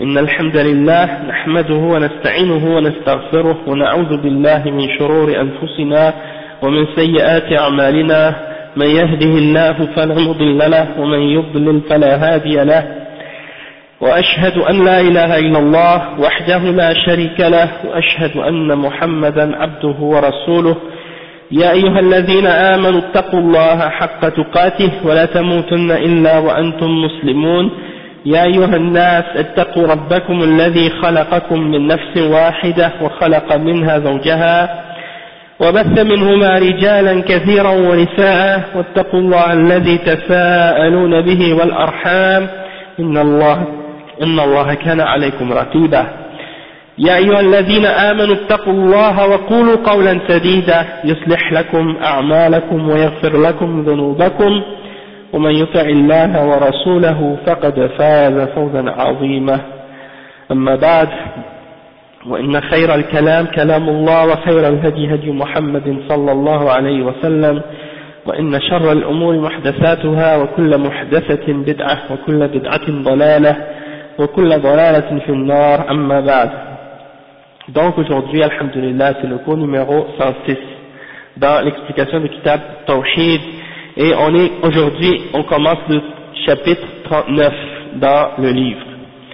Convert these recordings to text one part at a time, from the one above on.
إن الحمد لله نحمده ونستعينه ونستغفره ونعوذ بالله من شرور أنفسنا ومن سيئات أعمالنا من يهده الله فلا مضل له ومن يضلل فلا هادي له وأشهد أن لا إله إلا الله وحده لا شريك له وأشهد أن محمدا عبده ورسوله يا أيها الذين آمنوا اتقوا الله حق تقاته ولا تموتن إلا وأنتم مسلمون يا أيها الناس اتقوا ربكم الذي خلقكم من نفس واحدة وخلق منها زوجها وبث منهما رجالا كثيرا ونساء واتقوا الله الذي تساءلون به والأرحام إن الله كان عليكم رقيبا يا أيها الذين آمنوا اتقوا الله وقولوا قولا سديدا يصلح لكم أعمالكم ويغفر لكم ذنوبكم ومن يطع الله ورسوله فقد فاز فوزا عظيما أما بعد وإن خير الكلام كلام الله وخير الهدي هدي محمد صلى الله عليه وسلم وإن شر الأمور محدثاتها وكل محدثة بدعة وكل بدعة ضلالة وكل ضلالة في النار أما بعد. Donc aujourd'hui, alhamdulillah, c'est le cours numéro 106 dans l'explication du kitab Tawhid et on commence le chapitre 39 dans le livre.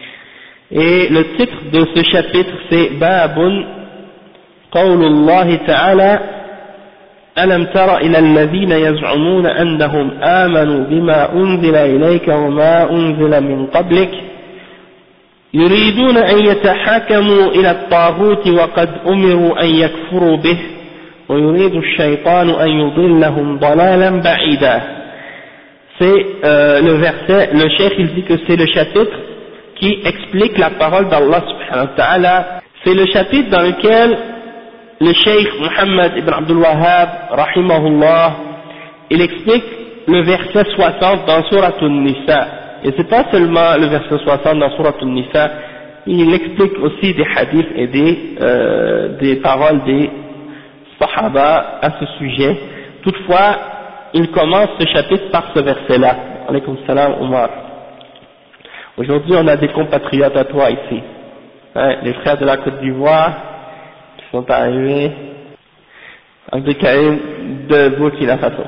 Et le titre de ce chapitre c'est Babun Qawlullahi Ta'ala ألم تر إلى الذين يزعمون أنهم آمنوا بما أنزل إليك وما أنزل من قبلك يريدون أن يتحاكموا إلى الطاغوت وقد أمروا أن يكفروا به ويريد الشيطان أن يضلهم ضلالا بعيدا. C'est le verset, le cheikh il dit que c'est le chapitre qui explique la parole d'Allah subhanahu wa ta'ala. C'est le chapitre dans lequel le cheikh Muhammad ibn Abdul Wahhab rahimahullah il explique le verset 60 dans Surat An-Nisa. Et c'est pas seulement le verset 60 dans Surat An-Nisa, il explique aussi des hadiths et des paroles des Sahaba à ce sujet. Toutefois, il commence ce chapitre par ce verset-là. Alaykoum salam Omar. Aujourd'hui, on a des compatriotes à toi ici. Les frères de la Côte d'Ivoire qui sont arrivés. Abdelkarim de Burkina Faso.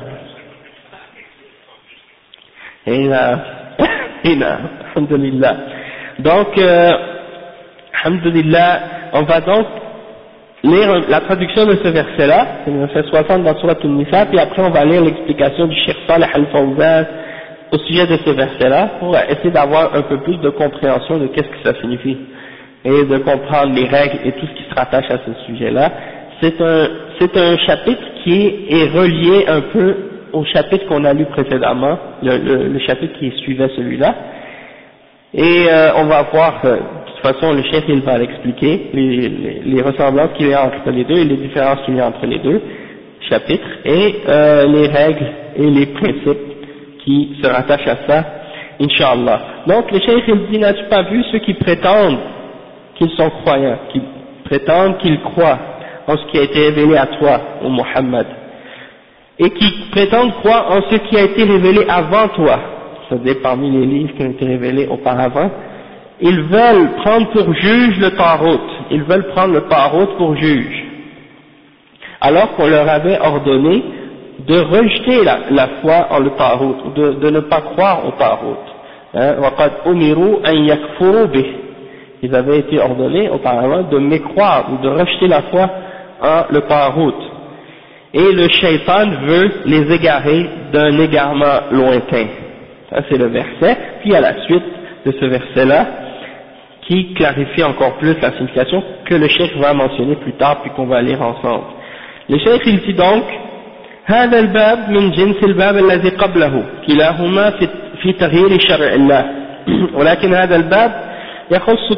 Et là, alhamdulillah. Donc, alhamdulillah, on va donc lire la traduction de ce verset-là, c'est le verset 60 dans Surat An-Nisa, puis après on va lire l'explication du Cheikh Saleh Al-Fawzan au sujet de ce verset-là, pour essayer d'avoir un peu plus de compréhension de qu'est-ce que ça signifie, et de comprendre les règles et tout ce qui se rattache à ce sujet-là. C'est un chapitre qui est relié un peu au chapitre qu'on a lu précédemment, le chapitre qui suivait celui-là, et on va voir, de toute façon le chef il va l'expliquer, les ressemblances qu'il y a entre les deux et les différences qu'il y a entre les deux chapitres, et les règles et les principes qui se rattachent à ça, Inch'Allah. Donc le chef il dit, n'as-tu pas vu ceux qui prétendent qu'ils sont croyants, qui prétendent qu'ils croient en ce qui a été révélé à toi, au Muhammad, et qui prétendent croire en ce qui a été révélé avant toi, c'est-à-dire parmi les livres qui ont été révélés auparavant, ils veulent prendre pour juge le Tarout, ils veulent prendre le Tarout pour juge, alors qu'on leur avait ordonné de rejeter la foi en le Tarout, de ne pas croire au Tarout. وَقَدْ أُمِرُوا أَنْ يَكْفُرُوا بِهِ. Ils avaient été ordonnés auparavant de mécroire ou de rejeter la foi en le Tarout. Et le shaitan veut les égarer d'un égarement lointain. Ça c'est le verset. Puis à la suite de ce verset-là, qui clarifie encore plus la signification que le cheikh va mentionner plus tard, puis qu'on va lire ensemble. Le cheikh il dit donc, هذا الباب من جنس الباب الذي قبله كلاهما في تغيير شرع الله ولكن هذا الباب يخص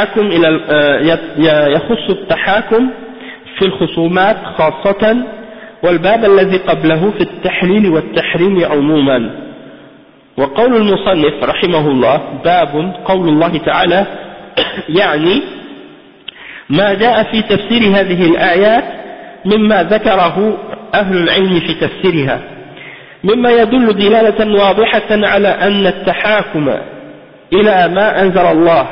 التحاكم في الخصومات خاصة والباب الذي قبله في التحليل والتحريم عموما. وقول المصنف رحمه الله باب قول الله تعالى يعني ما جاء في تفسير هذه الآيات مما ذكره أهل العلم في تفسيرها مما يدل دلالة واضحة على أن التحاكم إلى ما أنزل الله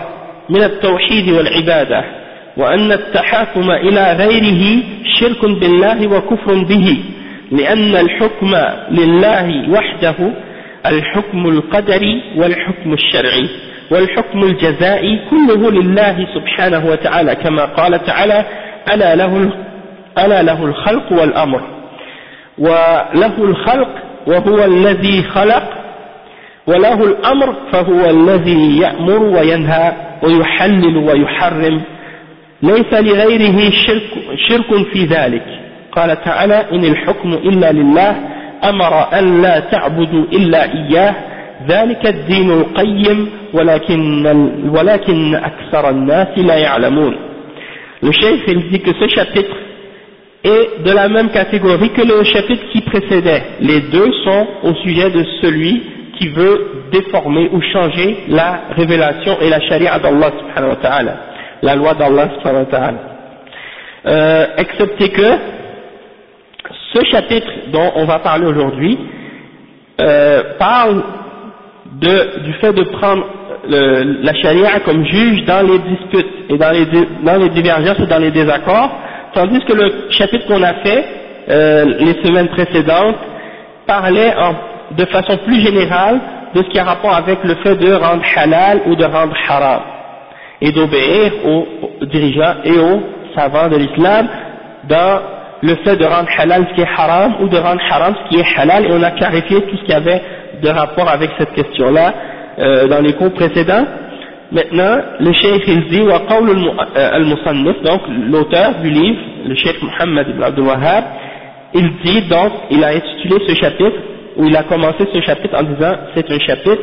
من التوحيد والعبادة وأن التحاكم إلى غيره شرك بالله وكفر به لأن الحكم لله وحده الحكم القدري والحكم الشرعي والحكم الجزائي كله لله سبحانه وتعالى كما قال تعالى ألا له الخلق والأمر وله الخلق وهو الذي خلق وله الأمر فهو الذي يأمر وينهى ويحلل ويحرم ليس لغيره شرك في ذلك قال تعالى إن الحكم إلا لله أمر أن لا تعبدوا إلا إياه ذلك الدين القيم ولكن أكثر الناس لا يعلمون. Le cheikh il dit que ce chapitre est de la même catégorie que le chapitre qui précédait. Les deux sont au sujet de celui qui veut déformer ou changer la révélation et la charia d'Allah subhanahu wa ta'ala, la loi d'Allah subhanahu wa ta'ala. Excepté que ce chapitre dont on va parler aujourd'hui parle du fait de prendre la charia comme juge dans les disputes et dans les divergences et dans les désaccords, tandis que le chapitre qu'on a fait les semaines précédentes parlait de façon plus générale de ce qui a rapport avec le fait de rendre halal ou de rendre haram et d'obéir aux dirigeants et aux savants de l'islam dans le fait de rendre halal ce qui est haram ou de rendre haram ce qui est halal, et on a clarifié tout ce qu'il y avait de rapport avec cette question-là dans les cours précédents. Maintenant, le cheikh il dit wa qawl al-musannif, donc l'auteur du livre, le cheikh Muhammad ibn Abdul Wahhab, il dit donc, il a intitulé ce chapitre, ou il a commencé ce chapitre en disant c'est un chapitre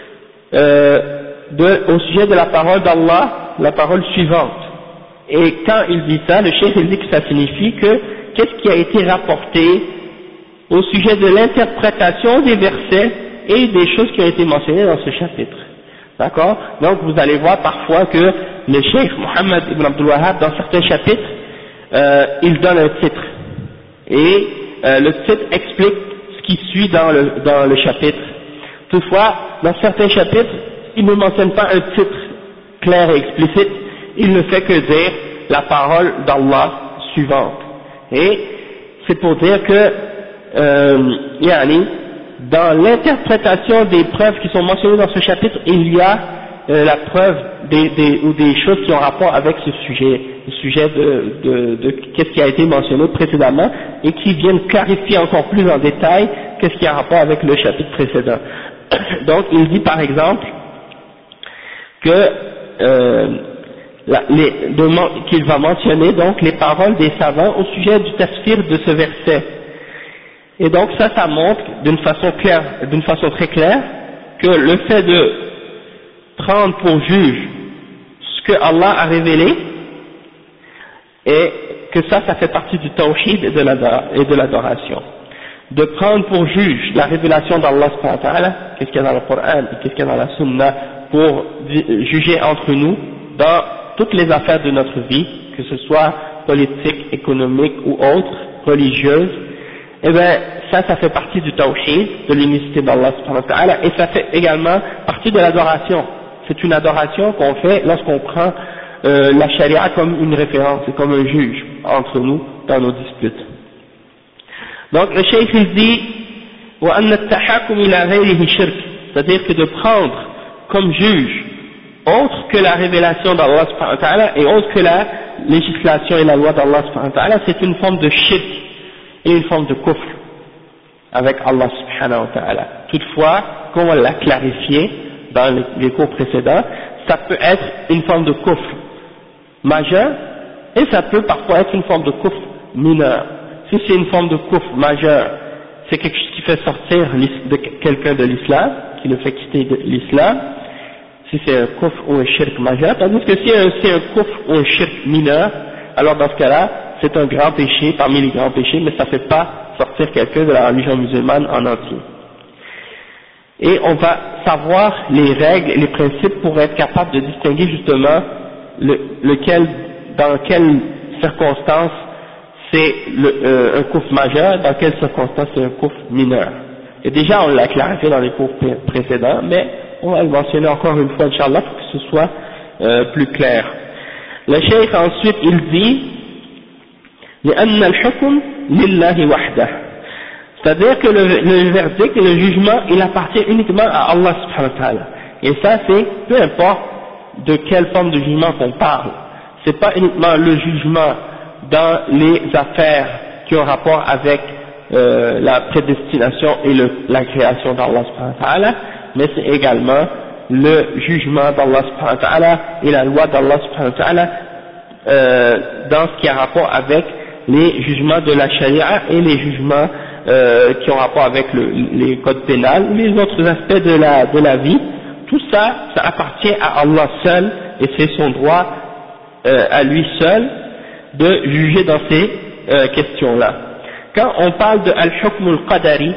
au sujet de la parole d'Allah, la parole suivante. Et quand il dit ça, le cheikh il dit que ça signifie que qu'est-ce qui a été rapporté au sujet de l'interprétation des versets et des choses qui ont été mentionnées dans ce chapitre. D'accord? Donc vous allez voir parfois que le cheikh Muhammad ibn Abdul Wahhab, dans certains chapitres, il donne un titre. Et le titre explique ce qui suit dans le chapitre. Toutefois, dans certains chapitres, il ne mentionne pas un titre clair et explicite, il ne fait que dire la parole d'Allah suivante. Et c'est pour dire que dans l'interprétation des preuves qui sont mentionnées dans ce chapitre, il y a la preuve ou des choses qui ont rapport avec ce sujet, le sujet de qu'est-ce qui a été mentionné précédemment et qui viennent clarifier encore plus en détail qu'est-ce qui a rapport avec le chapitre précédent. Donc il dit par exemple que qu'il va mentionner donc les paroles des savants au sujet du tafsir de ce verset. Et donc ça montre d'une façon très claire que le fait de prendre pour juge ce que Allah a révélé, et que ça fait partie du tawhid et de l'adoration. De prendre pour juge la révélation d'Allah subhanahu wa ta'ala, qu'est-ce qu'il y a dans le Coran et qu'est-ce qu'il y a dans la Sunna, pour juger entre nous dans toutes les affaires de notre vie, que ce soit politique, économique ou autre, religieuse, eh bien ça fait partie du tawhid, de l'unicité d'Allah subhanahu wa ta'ala, et ça fait également partie de l'adoration. C'est une adoration qu'on fait lorsqu'on prend la charia comme une référence, et comme un juge entre nous dans nos disputes. Donc le cheikh il dit وَأَنَّ التَّحَاكُمِ إِلَى غَيْرِهِ شِرْكٌ, c'est-à-dire que de prendre comme juge autre que la révélation d'Allah subhanahu wa ta'ala et autre que la législation et la loi d'Allah subhanahu wa ta'ala, c'est une forme de shirk et une forme de kufr avec Allah subhanahu wa ta'ala. Toutefois, comme on l'a clarifié dans les cours précédents, ça peut être une forme de kufr majeur et ça peut parfois être une forme de kufr mineur. Si c'est une forme de kufr majeur, c'est quelque chose qui fait sortir quelqu'un de l'islam, qui le fait quitter de l'islam, si c'est un kufr ou un shirk majeur, tandis que si c'est un kufr ou un shirk mineur, alors dans ce cas-là, c'est un grand péché parmi les grands péchés, mais ça ne fait pas sortir quelqu'un de la religion musulmane en entier. Et on va savoir les règles et les principes pour être capable de distinguer justement dans quelles circonstances c'est un kufr majeur, dans quelles circonstances c'est un kufr mineur. Et déjà on l'a clarifié dans les cours précédents, mais on va le mentionner encore une fois, Inch'Allah, pour que ce soit plus clair. Le cheikh ensuite il dit لأن الحكم لله وحده, c'est-à-dire que le verdict et le jugement il appartient uniquement à Allah subhanahu wa ta'ala, et ça c'est peu importe de quelle forme de jugement qu'on parle. C'est pas uniquement le jugement dans les affaires qui ont rapport avec la prédestination et la création d'Allah subhanahu wa ta'ala, mais c'est également le jugement d'Allah subhanahu wa ta'ala et la loi d'Allah subhanahu wa ta'ala dans ce qui a rapport avec les jugements de la charia et les jugements qui ont rapport avec les codes pénals ou les autres aspects de la vie. Tout ça, ça appartient à Allah seul et c'est son droit à lui seul de juger dans ces questions-là. Quand on parle de al-hukm al-qadari,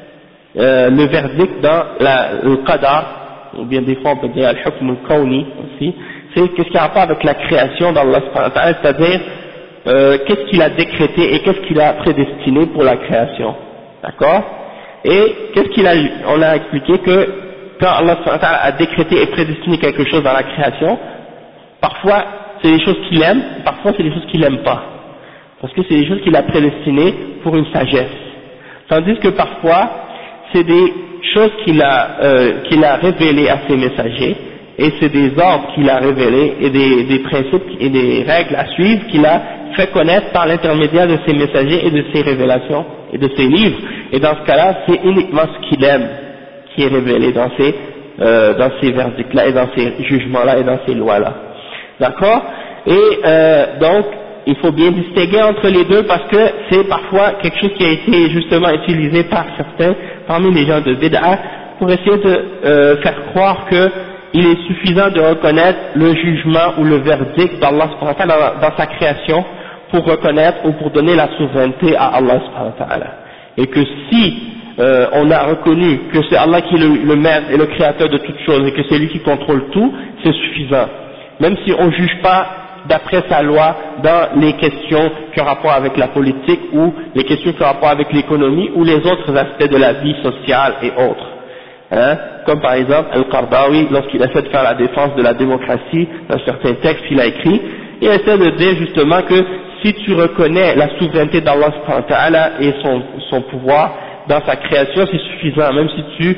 le verdict dans le qadar, ou bien des fois on peut dire al-hukm al-kawni aussi, c'est qu'est-ce qui a rapport avec la création d'Allah subhanahu wa ta'ala, c'est-à-dire qu'est-ce qu'il a décrété et qu'est-ce qu'il a prédestiné pour la création, d'accord? Et on a expliqué que quand Allah subhanahu wa ta'ala a décrété et prédestiné quelque chose dans la création, parfois c'est des choses qu'il aime, parfois c'est des choses qu'il n'aime pas, parce que c'est des choses qu'il a prédestinées pour une sagesse, tandis que parfois c'est des choses qu'il a révélées à ses messagers, et c'est des ordres qu'il a révélés et des principes et des règles à suivre qu'il a fait connaître par l'intermédiaire de ses messagers et de ses révélations et de ses livres, et dans ce cas-là c'est uniquement ce qu'il aime qui est révélé dans ces verdicts-là et dans ces jugements-là et dans ces lois-là, d'accord? Et donc il faut bien distinguer entre les deux, parce que c'est parfois quelque chose qui a été justement utilisé par certains parmi les gens de bid'a pour essayer de faire croire que il est suffisant de reconnaître le jugement ou le verdict d'Allah subhanahu wa ta'ala dans sa création pour reconnaître ou pour donner la souveraineté à Allah subhanahu wa ta'ala, et que si on a reconnu que c'est Allah qui est le maître et le créateur de toutes choses et que c'est lui qui contrôle tout, c'est suffisant, même si on ne juge pas d'après sa loi dans les questions qui ont rapport avec la politique ou les questions qui ont rapport avec l'économie ou les autres aspects de la vie sociale et autres. Comme par exemple Al-Qardawi, lorsqu'il essaie de faire la défense de la démocratie dans certains textes qu'il a écrits, il essaie de dire justement que si tu reconnais la souveraineté d'Allah subhanahu wa ta'ala et son pouvoir dans sa création, c'est suffisant, même si tu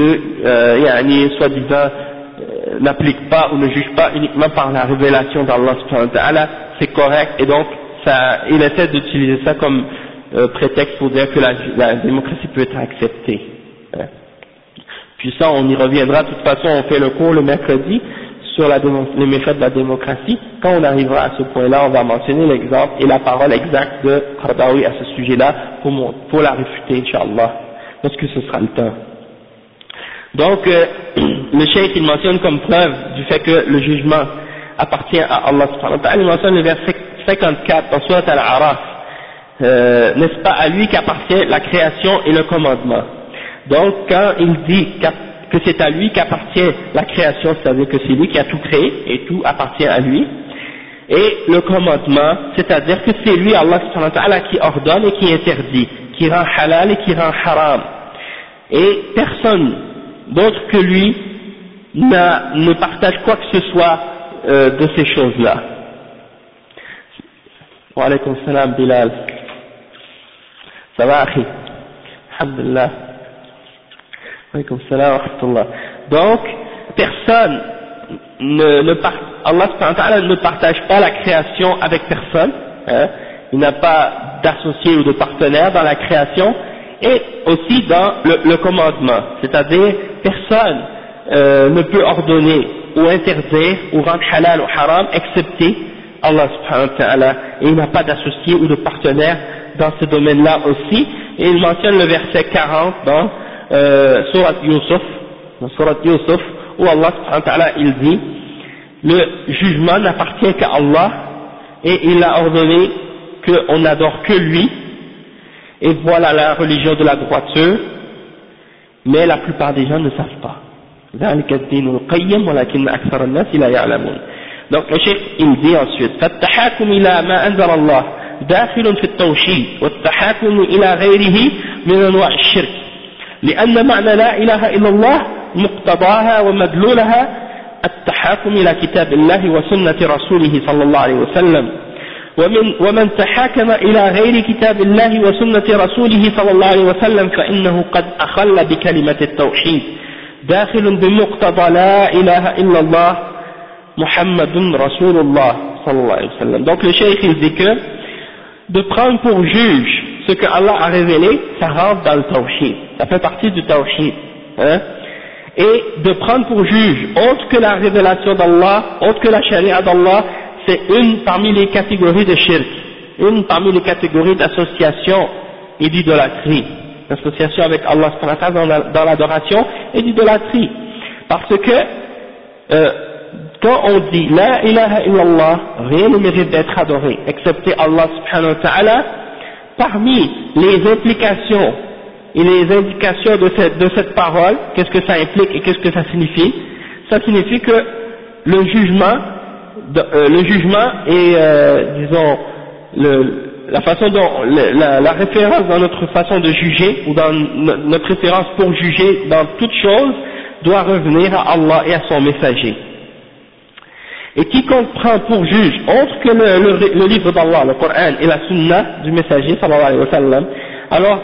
soi-disant n'appliques pas ou ne juges pas uniquement par la révélation d'Allah subhanahu wa ta'ala, c'est correct. Et donc il essaie d'utiliser ça comme prétexte pour dire que la démocratie peut être acceptée. Puis ça, on y reviendra. De toute façon, on fait le cours le mercredi sur les méfaits de la démocratie. Quand on arrivera à ce point-là, on va mentionner l'exemple et la parole exacte de Qardawi à ce sujet-là pour la réfuter, Inch'Allah, parce que ce sera le temps. Donc, le cheikh il mentionne comme preuve du fait que le jugement appartient à Allah subhanahu wa ta'ala, il mentionne le verset 54 dans Surat Al-A'raf, n'est-ce pas à lui qu'appartient la création et le commandement. Donc quand il dit que c'est à lui qu'appartient la création, c'est-à-dire que c'est lui qui a tout créé et tout appartient à lui, et le commandement, c'est-à-dire que c'est lui, Allah subhanahu wa ta'ala, qui ordonne et qui interdit, qui rend halal et qui rend haram, et personne d'autre que lui ne partage quoi que ce soit de ces choses-là. Wa alaykum salam Bilal. Ça va, akhi? Alhamdulillah. Donc, personne Allah subhanahu wa ta'ala ne partage pas la création avec personne, il n'a pas d'associé ou de partenaire dans la création, et aussi dans le commandement, c'est-à-dire personne ne peut ordonner ou interdire ou rendre halal ou haram excepté Allah subhanahu wa ta'ala, et il n'a pas d'associé ou de partenaire dans ce domaine-là aussi. Et il mentionne le verset 40 dans Surat Yusuf, où Allah subhanahu wa ta'ala il dit le jugement n'appartient qu'à Allah et il a ordonné qu'on n'adore que lui, et voilà la religion de la droiture, mais la plupart des gens ne savent pas. Donc le cheikh il dit ensuite فالتحاكم إلى ما أنزل الله داخل في التوحيد والتحاكم إلى غيره من أنواع الشرك لأن معنى لا إله إلا الله مقتضاها ومدلولها التحاكم إلى كتاب الله وسنة رسوله صلى الله عليه وسلم ومن تحاكم إلى غير كتاب الله وسنة رسوله صلى الله عليه وسلم فإنه قد أخل بكلمة التوحيد داخل بمقتضى لا إله إلا الله محمد رسول الله صلى الله عليه وسلم. Donc le cheikh il dit que de prendre pour juge ce que Allah a révélé, ça rentre dans le tawhid, ça fait partie du tawhid, hein? Et de prendre pour juge autre que la révélation d'Allah, autre que la charia d'Allah, c'est une parmi les catégories de shirk, une parmi les catégories d'association et d'idolâtrie, l'association avec Allah dans l'adoration et d'idolâtrie, parce que quand on dit la ilaha illallah, rien ne mérite d'être adoré excepté Allah subhanahu wa ta'ala. Parmi les implications et les indications de cette parole, qu'est-ce que ça implique et qu'est-ce que ça signifie? Ça signifie que le jugement et disons la façon dont la référence dans notre façon de juger ou dans notre référence pour juger dans toute chose doit revenir à Allah et à son messager. Et quiconque prend pour juge autre que le livre d'Allah, le Coran et la Sunna du messager sallallahu alayhi wa sallam, alors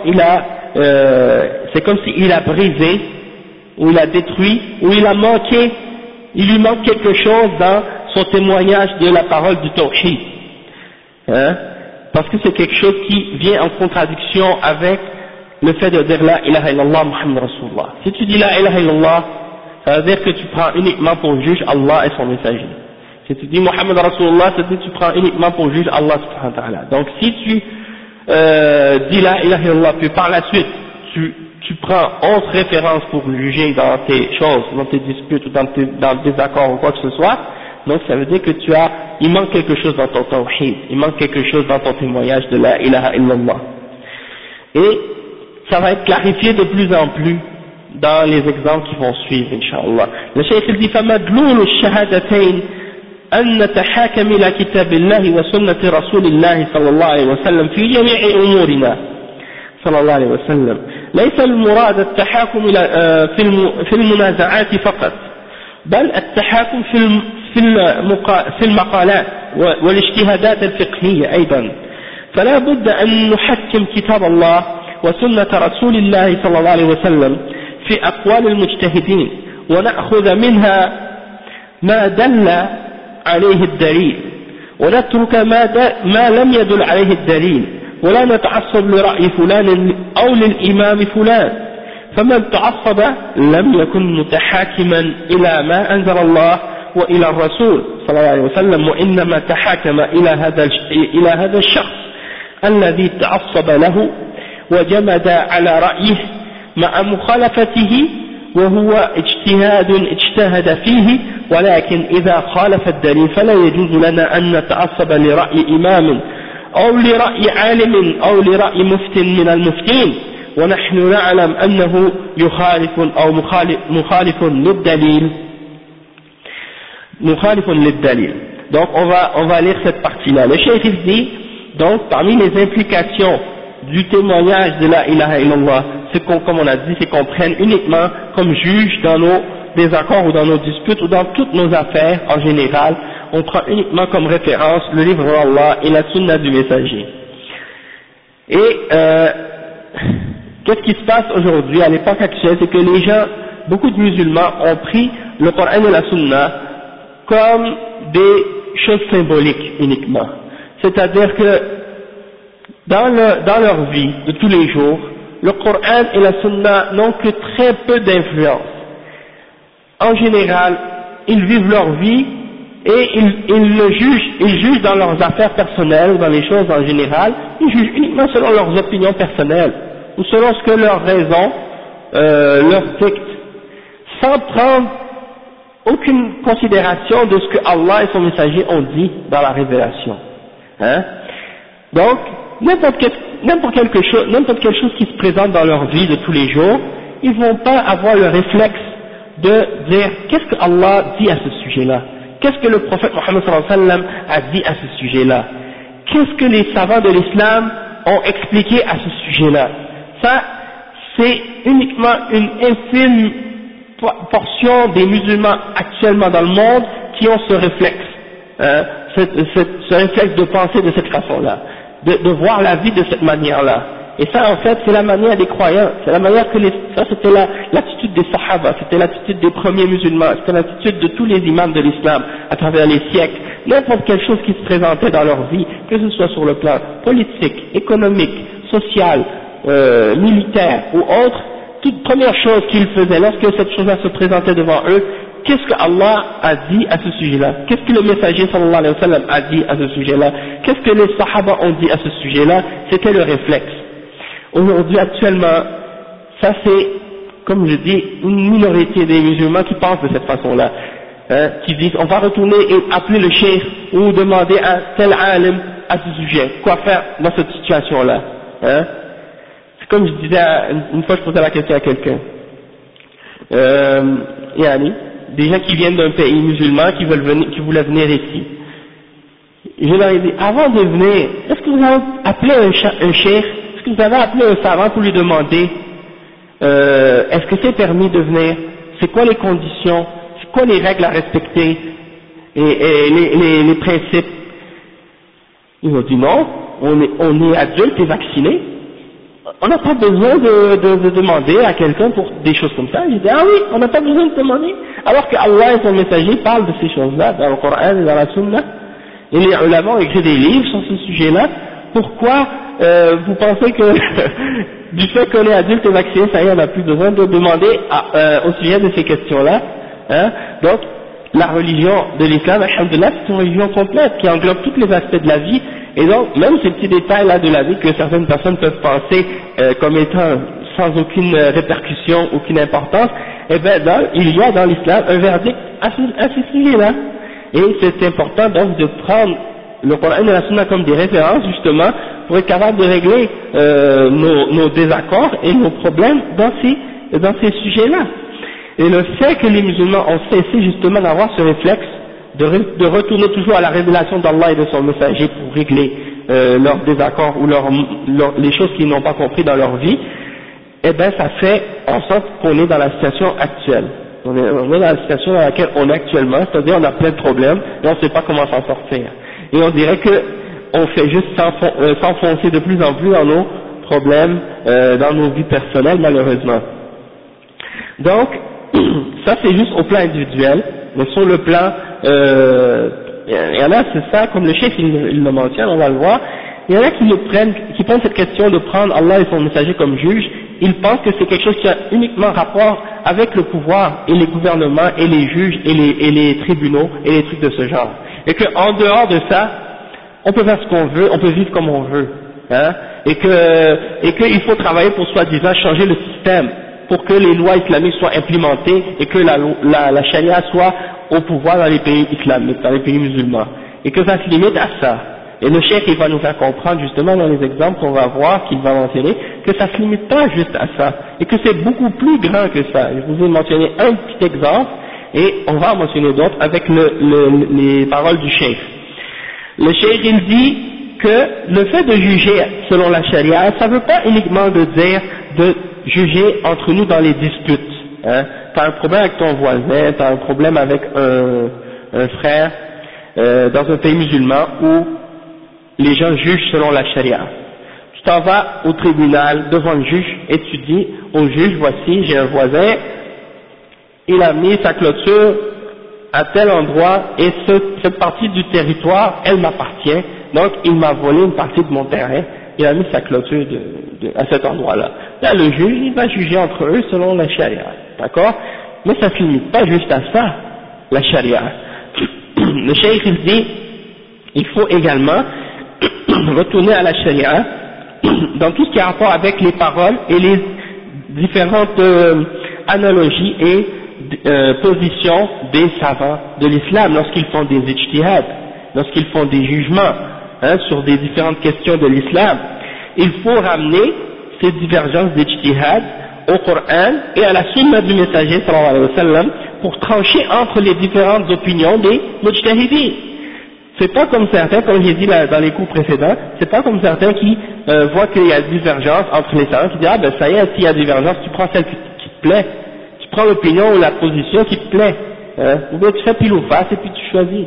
c'est comme s'il a brisé, ou il a détruit, ou il a manqué, il lui manque quelque chose dans son témoignage de la parole du tawhid, hein, parce que c'est quelque chose qui vient en contradiction avec le fait de dire la ilaha illallah Muhammad Rasulullah. Si tu dis la ilaha illallah, ça veut dire que tu prends uniquement pour juge Allah et son messager. Si tu dis Muhammad Rasulullah, ça veut dire que tu prends uniquement pour juge Allah subhanahu wa ta'ala. Donc si tu dis la ilaha illallah, puis par la suite tu prends 11 références pour juger dans tes choses, dans tes disputes ou dans le désaccord ou quoi que ce soit, donc ça veut dire que il manque quelque chose dans ton tawhid, il manque quelque chose dans ton témoignage de la ilaha illallah. Et ça va être clarifié de plus en plus dans les exemples qui vont suivre, Inch'Allah. Le cheikh il dit فَمَدْلُولُ الشَّهَادَتَيْنِ أن نتحاكم إلى كتاب الله وسنة رسول الله صلى الله عليه وسلم في جميع أمورنا صلى الله عليه وسلم. ليس المراد التحاكم في المنازعات فقط، بل التحاكم في المقالات والاجتهادات الفقهية أيضا. فلا بد أن نحكم كتاب الله وسنة رسول الله صلى الله عليه وسلم في أقوال المجتهدين ونأخذ منها ما دل عليه الدليل ونترك ما لم يدل عليه الدليل، ولا نتعصب لرأي فلان أو للإمام فلان، فمن تعصب لم يكن متحاكما إلى ما أنزل الله وإلى الرسول صلى الله عليه وسلم، وإنما تحاكم إلى هذا الشخص الذي تعصب له وجمد على رأيه مع مخالفته وهو اجتهد فيه، ولكن إذا خالف الدليل فلا يجوز لنا أن نتعصب لرأي إمام أو لرأي عالم أو لرأي مفت من المفتين ونحن نعلم أنه يخالف أو مخالف للدليل. Donc on va lire cette partie-là. Le cheikh dit, donc parmi les implications du témoignage de la ilaha illallah, c'est comme on a dit, c'est qu'on prenne uniquement comme juge dans nos désaccords ou dans nos disputes ou dans toutes nos affaires en général, on prend uniquement comme référence le livre d'Allah et la sunna du messager. Et qu'est-ce qui se passe aujourd'hui à l'époque actuelle, c'est que les gens, beaucoup de musulmans ont pris le Coran et la sunna comme des choses symboliques uniquement, c'est-à-dire que dans leur vie de tous les jours, le Coran et la Sunna n'ont que très peu d'influence. En général, ils vivent leur vie et ils jugent dans leurs affaires personnelles ou dans les choses en général, ils jugent uniquement selon leurs opinions personnelles ou selon ce que leur raison leur dicte, sans prendre aucune considération de ce que Allah et son messager ont dit dans la révélation. Hein? Donc, n'importe quelle chose qui se présente dans leur vie de tous les jours, ils vont pas avoir le réflexe de dire qu'est-ce que Allah dit à ce sujet-là, qu'est-ce que le prophète Mohammed sallallahu alayhi wa sallam a dit à ce sujet-là, qu'est-ce que les savants de l'islam ont expliqué à ce sujet-là. Ça, c'est uniquement une infime portion des musulmans actuellement dans le monde qui ont ce réflexe, ce réflexe de penser de cette façon-là, de voir la vie de cette manière-là. Et ça, en fait, c'est la manière des croyants, c'est la manière que ça c'était l'attitude des sahaba, c'était l'attitude des premiers musulmans, c'était l'attitude de tous les imams de l'islam à travers les siècles. N'importe quelle chose qui se présentait dans leur vie, que ce soit sur le plan politique, économique, social, militaire ou autre, toute première chose qu'ils faisaient lorsque cette chose-là se présentait devant eux, qu'est-ce que Allah a dit à ce sujet-là? Qu'est-ce que le messager sallallahu alayhi wa sallam a dit à ce sujet-là? Qu'est-ce que les sahaba ont dit à ce sujet-là? C'était le réflexe. Aujourd'hui, actuellement, ça c'est, comme je dis, une minorité des musulmans qui pensent de cette façon-là, qui disent on va retourner et appeler le cheikh ou demander à tel alim à ce sujet, quoi faire dans cette situation-là. C'est comme je disais, une fois je posais la question à quelqu'un, des gens qui viennent d'un pays musulman qui voulaient venir ici. Je leur ai dit, avant de venir, est-ce que vous avez appelé un cheikh? Est-ce que vous avez appelé un savant pour lui demander est-ce que c'est permis de venir? C'est quoi les conditions? C'est quoi les règles à respecter? Et les principes? Ils m'ont dit non, on est adulte et vacciné. On n'a pas besoin de demander à quelqu'un pour des choses comme ça. J'ai dit ah oui, on n'a pas besoin de demander. Alors que Allah et son messager parlent de ces choses-là dans le Coran et dans la Sunna. Et les ulama ont écrit des livres sur ce sujet-là. Pourquoi vous pensez que du fait qu'on est adulte et vacciné, ça y est, on n'a plus besoin de demander au sujet de ces questions-là, Donc, la religion de l'islam, alhamdoulilah, c'est une religion complète qui englobe tous les aspects de la vie, et donc, même ces petits détails-là de la vie que certaines personnes peuvent penser comme étant sans aucune répercussion, aucune importance, eh bien, il y a dans l'islam un verdict à ces sujets-là. Et c'est important donc de prendre le Coran et la Sunna comme des références justement pour être capable de régler nos désaccords et nos problèmes dans ces sujets-là. Et le fait que les musulmans ont cessé justement d'avoir ce réflexe de retourner toujours à la révélation d'Allah et de son messager pour régler leurs désaccords ou les choses qu'ils n'ont pas compris dans leur vie, eh bien ça fait en sorte qu'on est dans la situation actuelle. On est dans la situation dans laquelle on est actuellement, c'est-à-dire on a plein de problèmes et on ne sait pas comment s'en sortir. Et on dirait que on fait juste s'enfoncer de plus en plus dans nos problèmes, dans nos vies personnelles malheureusement. Donc, ça c'est juste au plan individuel, mais sur le plan, il y en a, c'est ça, comme le chef il le mentionne, on va le voir, il y en a qui prennent cette question de prendre Allah et son messager comme juge, ils pensent que c'est quelque chose qui a uniquement rapport avec le pouvoir et les gouvernements et les juges et les tribunaux et les trucs de ce genre. Et qu'en dehors de ça, on peut faire ce qu'on veut, on peut vivre comme on veut, et qu'il faut travailler pour soi-disant changer le système, pour que les lois islamiques soient implémentées et que la charia soit au pouvoir dans les pays islamiques, dans les pays musulmans, et que ça se limite à ça. Et le cheikh il va nous faire comprendre justement dans les exemples qu'on va voir, qu'il va mentionner, que ça ne se limite pas juste à ça, et que c'est beaucoup plus grand que ça. Je vous ai mentionné un petit exemple, et on va en mentionner d'autres avec les paroles du cheikh. Le cheikh il dit que le fait de juger selon la charia, ça ne veut pas uniquement de dire de juger entre nous dans les disputes. T'as un problème avec ton voisin, t'as un problème avec un frère dans un pays musulman où les gens jugent selon la charia. Tu t'en vas au tribunal devant le juge et tu dis au juge, voici, j'ai un voisin, il a mis sa clôture à tel endroit et cette partie du territoire, elle m'appartient, donc il m'a volé une partie de mon terrain, il a mis sa clôture à cet endroit-là. Là, le juge, il va juger entre eux selon la charia, d'accord? Mais ça ne se limite pas juste à ça, la charia. Le cheikh, il dit, il faut également retourner à la charia dans tout ce qui a rapport avec les paroles et les différentes analogies et positions des savants de l'islam lorsqu'ils font des ijtihad, lorsqu'ils font des jugements sur des différentes questions de l'islam. Il faut ramener ces divergences d'ijtihad au Coran et à la sunna du messager sallallahu alayhi wa sallam pour trancher entre les différentes opinions des mujtahidis. C'est pas comme certains, comme j'ai dit dans les cours précédents, c'est pas comme certains qui voient qu'il y a divergence entre les savants, qui disent ah ben ça y est, s'il y a divergence, tu prends celle qui te plaît, tu prends l'opinion ou la position qui te plaît, hein, ou bien tu fais pile ou face et puis tu choisis.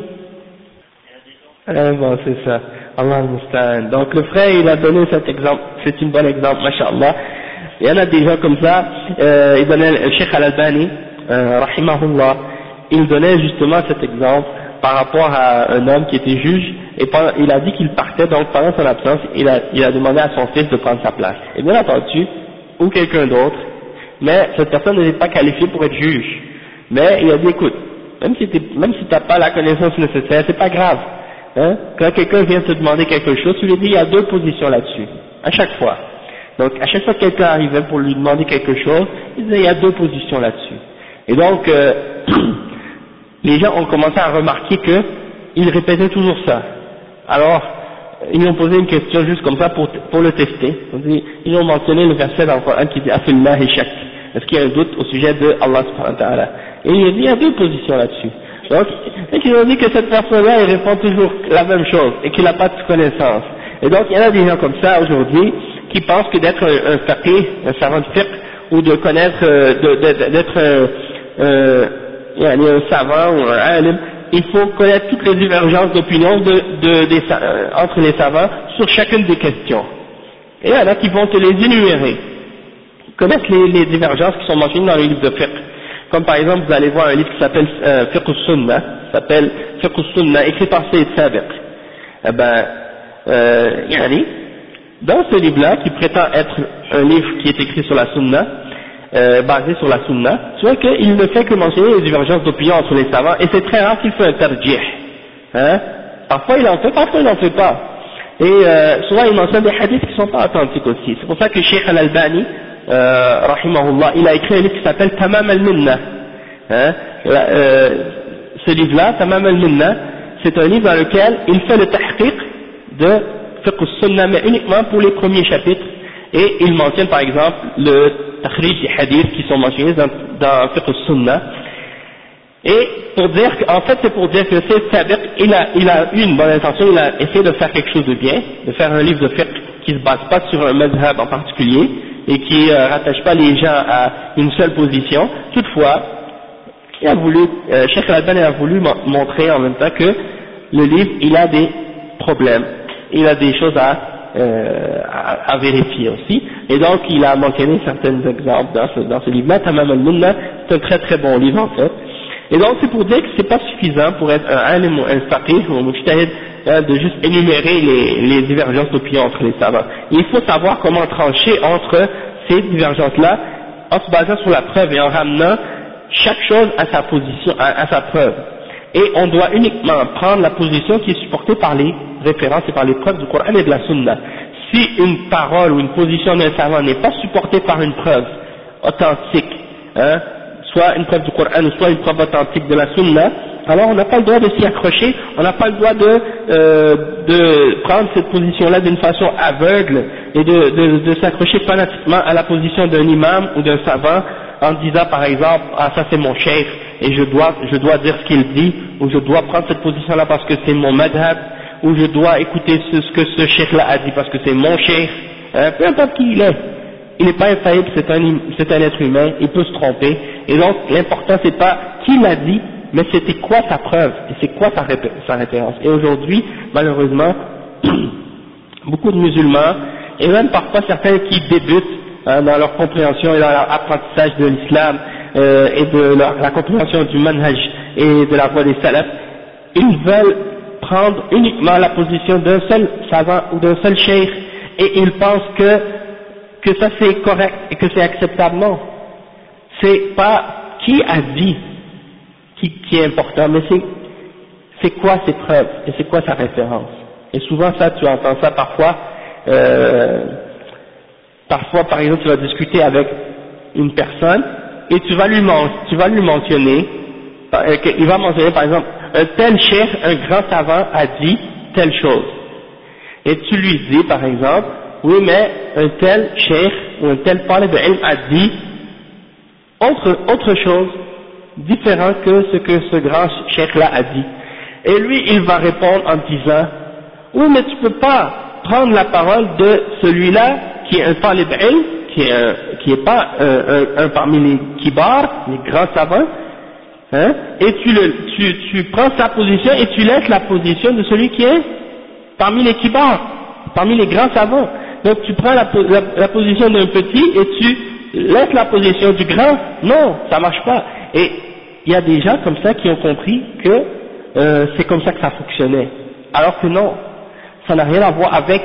Bon, c'est ça. Allah al-Musta'an. Donc le frère, il a donné cet exemple, c'est un bon exemple, masha'Allah. Il y en a des gens comme ça, il donnait le Cheikh Al-Albani, rahimahullah, il donnait justement cet exemple par rapport à un homme qui était juge, et il a dit qu'il partait, donc pendant son absence, il a demandé à son fils de prendre sa place. Et bien entendu, ou quelqu'un d'autre, mais cette personne n'était pas qualifiée pour être juge. Mais il a dit, écoute, même si tu n'as pas la connaissance nécessaire, c'est pas grave. Hein? Quand quelqu'un vient te demander quelque chose, tu lui dis, il y a deux positions là-dessus, à chaque fois. Donc, à chaque fois que quelqu'un arrivait pour lui demander quelque chose, il disait, il y a deux positions là-dessus. Et donc, les gens ont commencé à remarquer qu'il répétait toujours ça. Alors, ils lui ont posé une question juste comme ça pour le tester. Ils ont mentionné le verset dans le Coran qui dit, Afillahi shak. Est-ce qu'il y a un doute au sujet de Allah subhanahu wa ta'ala? Et il a dit, il y a deux positions là-dessus. Donc, ils ont dit que cette personne-là, il répond toujours la même chose et qu'il n'a pas de connaissance. Et donc, il y en a des gens comme ça aujourd'hui qui pensent que d'être un faqih, un savant de fiqh, ou de connaître, d'être un savant ou un alim, il faut connaître toutes les divergences d'opinion entre les savants sur chacune des questions. Et il y en a qui vont te les énumérer, connaître les divergences qui sont mentionnées dans les livres de fiqh. Comme par exemple, vous allez voir un livre qui s'appelle Fiqh al-Sunnah, écrit par Sayyid Sabiq. Eh ben, dans ce livre-là, qui prétend être un livre qui est écrit sur la Sunna, basé sur la Sunna, tu vois qu'il ne fait que mentionner les divergences d'opinion entre les savants, et c'est très rare qu'il fait un tarjih. Hein? Parfois il en fait, parfois il n'en fait pas. Et souvent il mentionne des hadiths qui ne sont pas authentiques aussi. C'est pour ça que Cheikh Al-Albani, rahimahullah, il a écrit un livre qui s'appelle Tamam al-Minna. Hein? Ce livre-là, Tamam al-Minna, c'est un livre dans lequel il fait le tahqiq de Fiqh al-Sunnah, mais uniquement pour les premiers chapitres, et il mentionne par exemple le takhrij des hadiths qui sont mentionnés dans Fiqh al-Sunnah, et pour dire en fait c'est pour dire que c'est Sabiq, il a eu une bonne intention, il a essayé de faire quelque chose de bien, de faire un livre de fiqh qui se base pas sur un madhhab en particulier, et qui rattache pas les gens à une seule position. Toutefois, il a voulu, Cheikh Al-Albani a voulu montrer en même temps que le livre, il a des problèmes, il a des choses à vérifier aussi, et donc il a mentionné certains exemples dans ce livre-là. Tamam al-Minna, c'est un très très bon livre en fait. Et donc c'est pour dire que c'est pas suffisant pour être un alim ou un faqih ou un mujtahid de juste énumérer les divergences d'opinion entre les savants. Il faut savoir comment trancher entre ces divergences-là en se basant sur la preuve et en ramenant chaque chose à sa position, à sa preuve. Et on doit uniquement prendre la position qui est supportée par les références et par les preuves du Coran et de la Sunna. Si une parole ou une position d'un savant n'est pas supportée par une preuve authentique, hein, soit une preuve du Coran ou soit une preuve authentique de la Sunna, alors on n'a pas le droit de s'y accrocher, on n'a pas le droit de prendre cette position-là d'une façon aveugle et de s'accrocher fanatiquement à la position d'un imam ou d'un savant en disant par exemple, ah ça c'est mon cheikh et je dois dire ce qu'il dit, ou je dois prendre cette position-là parce que c'est mon madhab, ou je dois écouter ce que ce cheikh-là a dit parce que c'est mon cheikh, hein, peu importe qui il est. Il n'est pas infaillible, c'est un être humain, il peut se tromper, et donc l'important c'est pas qui l'a dit, mais c'était quoi sa preuve, et c'est quoi sa référence. Et aujourd'hui, malheureusement, beaucoup de musulmans, et même parfois certains qui débutent dans leur compréhension et dans leur apprentissage de l'islam, et de la compréhension du manhaj et de la voie des salafs, ils veulent prendre uniquement la position d'un seul savant ou d'un seul cheikh, et ils pensent que ça c'est correct et que c'est acceptable. Non, c'est pas qui a dit qui est important, mais c'est quoi ses preuves et c'est quoi sa référence. Et souvent ça, tu entends ça parfois, par exemple tu vas discuter avec une personne et tu vas lui mentionner, il va mentionner par exemple un tel cheikh, un grand savant a dit telle chose, et tu lui dis par exemple, oui mais un tel cheikh ou un tel talib ilm a dit autre chose différent que ce que ce grand cheikh là a dit, et lui il va répondre en disant, oui mais tu peux pas prendre la parole de celui-là qui est un talib ilm, qui qui est pas un parmi les kibar, les grands savants, hein, et tu prends sa position et tu laisses la position de celui qui est parmi les kibar, parmi les grands savants. Donc tu prends la position d'un petit et tu laisses la position du grand. Non, ça marche pas. Et il y a des gens comme ça qui ont compris que c'est comme ça que ça fonctionnait. Alors que non, ça n'a rien à voir avec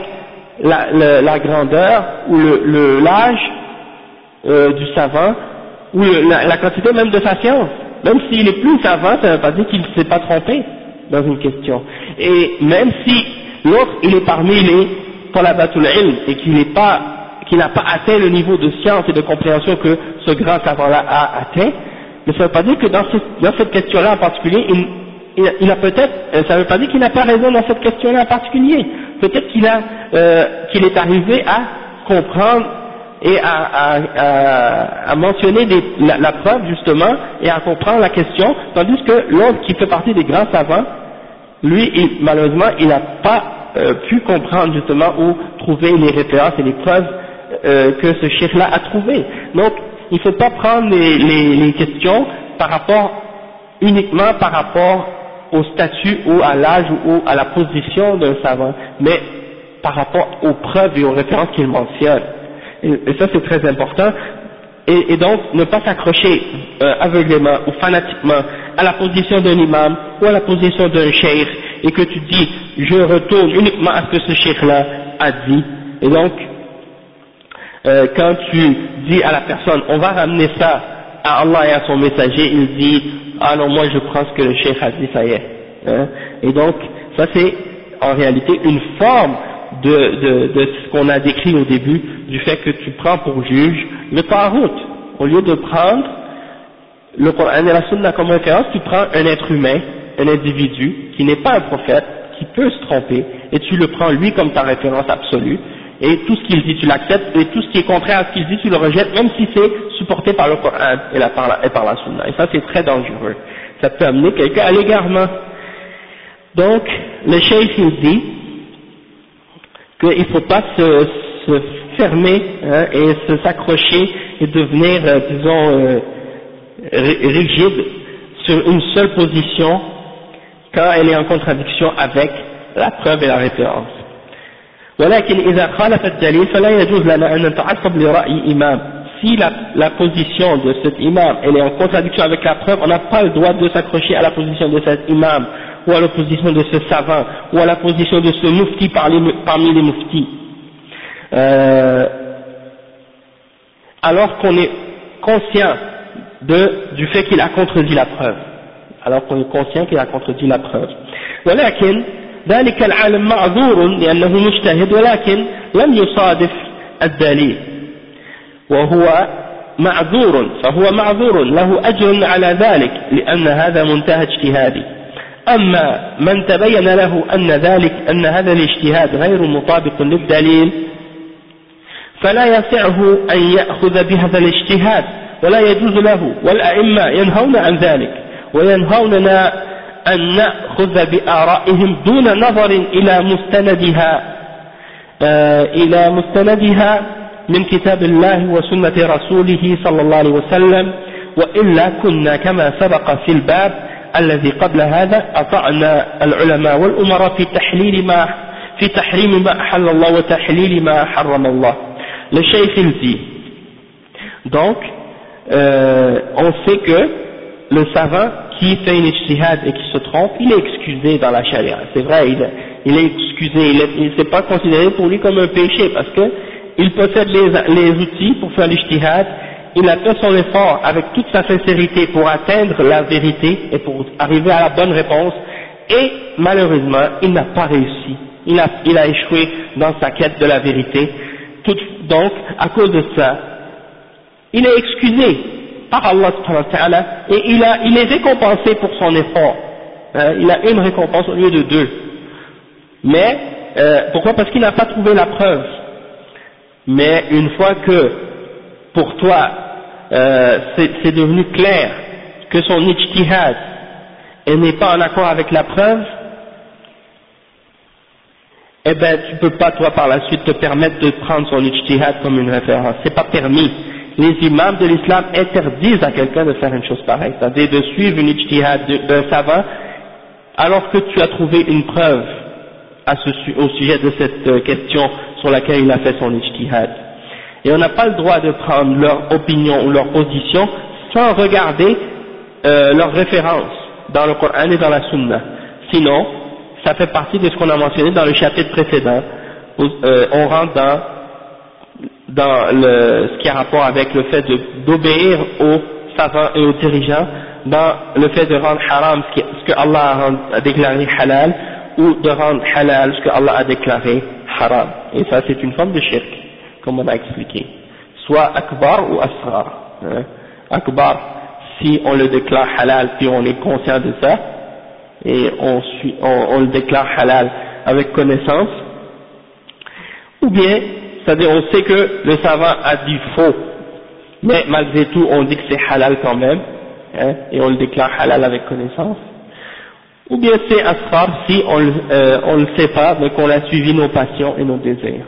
la grandeur ou l'âge du savant ou la quantité même de sa science. Même s'il est plus savant, ça ne veut pas dire qu'il ne s'est pas trompé dans une question. Et même si l'autre il est parmi les talabatul ilm et qu'il n'a pas atteint le niveau de science et de compréhension que ce grand savant-là a atteint, mais ça ne veut pas dire que dans cette question-là en particulier, il a peut-être, ça ne veut pas dire qu'il n'a pas raison dans cette question-là en particulier. Peut-être qu'il est arrivé à comprendre et à mentionner la preuve justement et à comprendre la question, tandis que l'autre qui fait partie des grands savants, lui, malheureusement, il n'a pas pu comprendre justement ou trouver les références et les preuves que ce cheikh-là a trouvées. Donc, il ne faut pas prendre les questions uniquement par rapport au statut ou à l'âge ou à la position d'un savant, mais par rapport aux preuves et aux références qu'il mentionne. Et ça c'est très important. Et donc ne pas s'accrocher aveuglément ou fanatiquement à la position d'un imam ou à la position d'un cheikh et que tu dis je retourne uniquement à ce que ce cheikh-là a dit. Et donc quand tu dis à la personne on va ramener ça à Allah et à son messager, il dit ah non moi je prends ce que le cheikh a dit, ça y est, hein. Et donc ça c'est en réalité une forme de ce qu'on a décrit au début, du fait que tu prends pour juge le Tarout. Au lieu de prendre le Coran et la Sunna comme référence, tu prends un être humain, un individu qui n'est pas un prophète, qui peut se tromper, et tu le prends lui comme ta référence absolue, et tout ce qu'il dit tu l'acceptes, et tout ce qui est contraire à ce qu'il dit tu le rejettes, même si c'est supporté par le Coran et par la Sunna. Et ça c'est très dangereux, ça peut amener quelqu'un à l'égarement. Donc le cheikh il dit qu'il ne faut pas se fermer, hein, et s'accrocher et devenir, disons, rigide sur une seule position quand elle est en contradiction avec la preuve et la référence. ولكن إذا خالف الدليل فلا يجوز لنا أن نتعصب لرأي إمام. Si la position de cet imam elle est en contradiction avec la preuve, on n'a pas le droit de s'accrocher à la position de cet imam ou à la position de ce savant ou à la position de ce mufti parmi les muftis, alors qu'on est conscient du fait qu'il a contredit la preuve, ولكن ذلك العالم معذور لأنه مجتهد ولكن لم يصادف الدليل وهو معذور، فهو معذور له أجر على ذلك لأن هذا منتهى اجتهادي. أما من تبين له أن هذا الاجتهاد غير مطابق للدليل فلا يسعه أن يأخذ بهذا الاجتهاد ولا يجوز له، والأئمة ينهون عن ذلك وينهوننا أن نأخذ بآرائهم دون نظر إلى مستندها من كتاب الله وسنة رسوله صلى الله عليه وسلم، وإلا كنا كما سبق في الباب الذي قبل هذا أطعنا العلماء والأمراء في تحريم ما أحل الله وتحليل ما حرم الله. Le cheikh il dit, donc on sait que le savant qui fait une ijtihad et qui se trompe, il est excusé dans la charia, c'est vrai, il est excusé, il n'est pas considéré pour lui comme un péché parce que il possède les outils pour faire l'ijtihad, il a fait son effort avec toute sa sincérité pour atteindre la vérité et pour arriver à la bonne réponse, et malheureusement il n'a pas réussi, il a échoué dans sa quête de la vérité. Donc à cause de ça il est excusé par Allah subhanahu wa ta'ala et il est récompensé pour son effort, il a une récompense au lieu de deux, mais pourquoi? Parce qu'il n'a pas trouvé la preuve. Mais une fois que pour toi c'est devenu clair que son ijtihad n'est pas en accord avec la preuve, eh ben tu peux pas toi par la suite te permettre de prendre son ijtihad comme une référence, c'est pas permis. les imams de l'islam interdisent à quelqu'un de faire une chose pareille, c'est-à-dire de suivre une ijtihad d'un savant alors que tu as trouvé une preuve au sujet de cette question sur laquelle il a fait son ijtihad. Et on n'a pas le droit de prendre leur opinion ou leur position sans regarder leurs références dans le Coran et dans la Sunna. Sinon, ça fait partie de ce qu'on a mentionné dans le chapitre précédent. On rentre dans ce qui a rapport avec le fait d'obéir aux savants et aux dirigeants, dans le fait de rendre haram ce que Allah a déclaré halal, ou de rendre halal ce que Allah a déclaré haram. Et ça, c'est une forme de shirk, comme on a expliqué. Soit akbar ou asrar. Akbar, si on le déclare halal puis on est conscient de ça, et on le déclare halal avec connaissance, ou bien, c'est-à-dire on sait que le savant a dit faux, mais malgré tout on dit que c'est halal quand même, et on le déclare halal avec connaissance. Ou bien c'est asrar si on le sait pas, mais qu'on a suivi nos passions et nos désirs.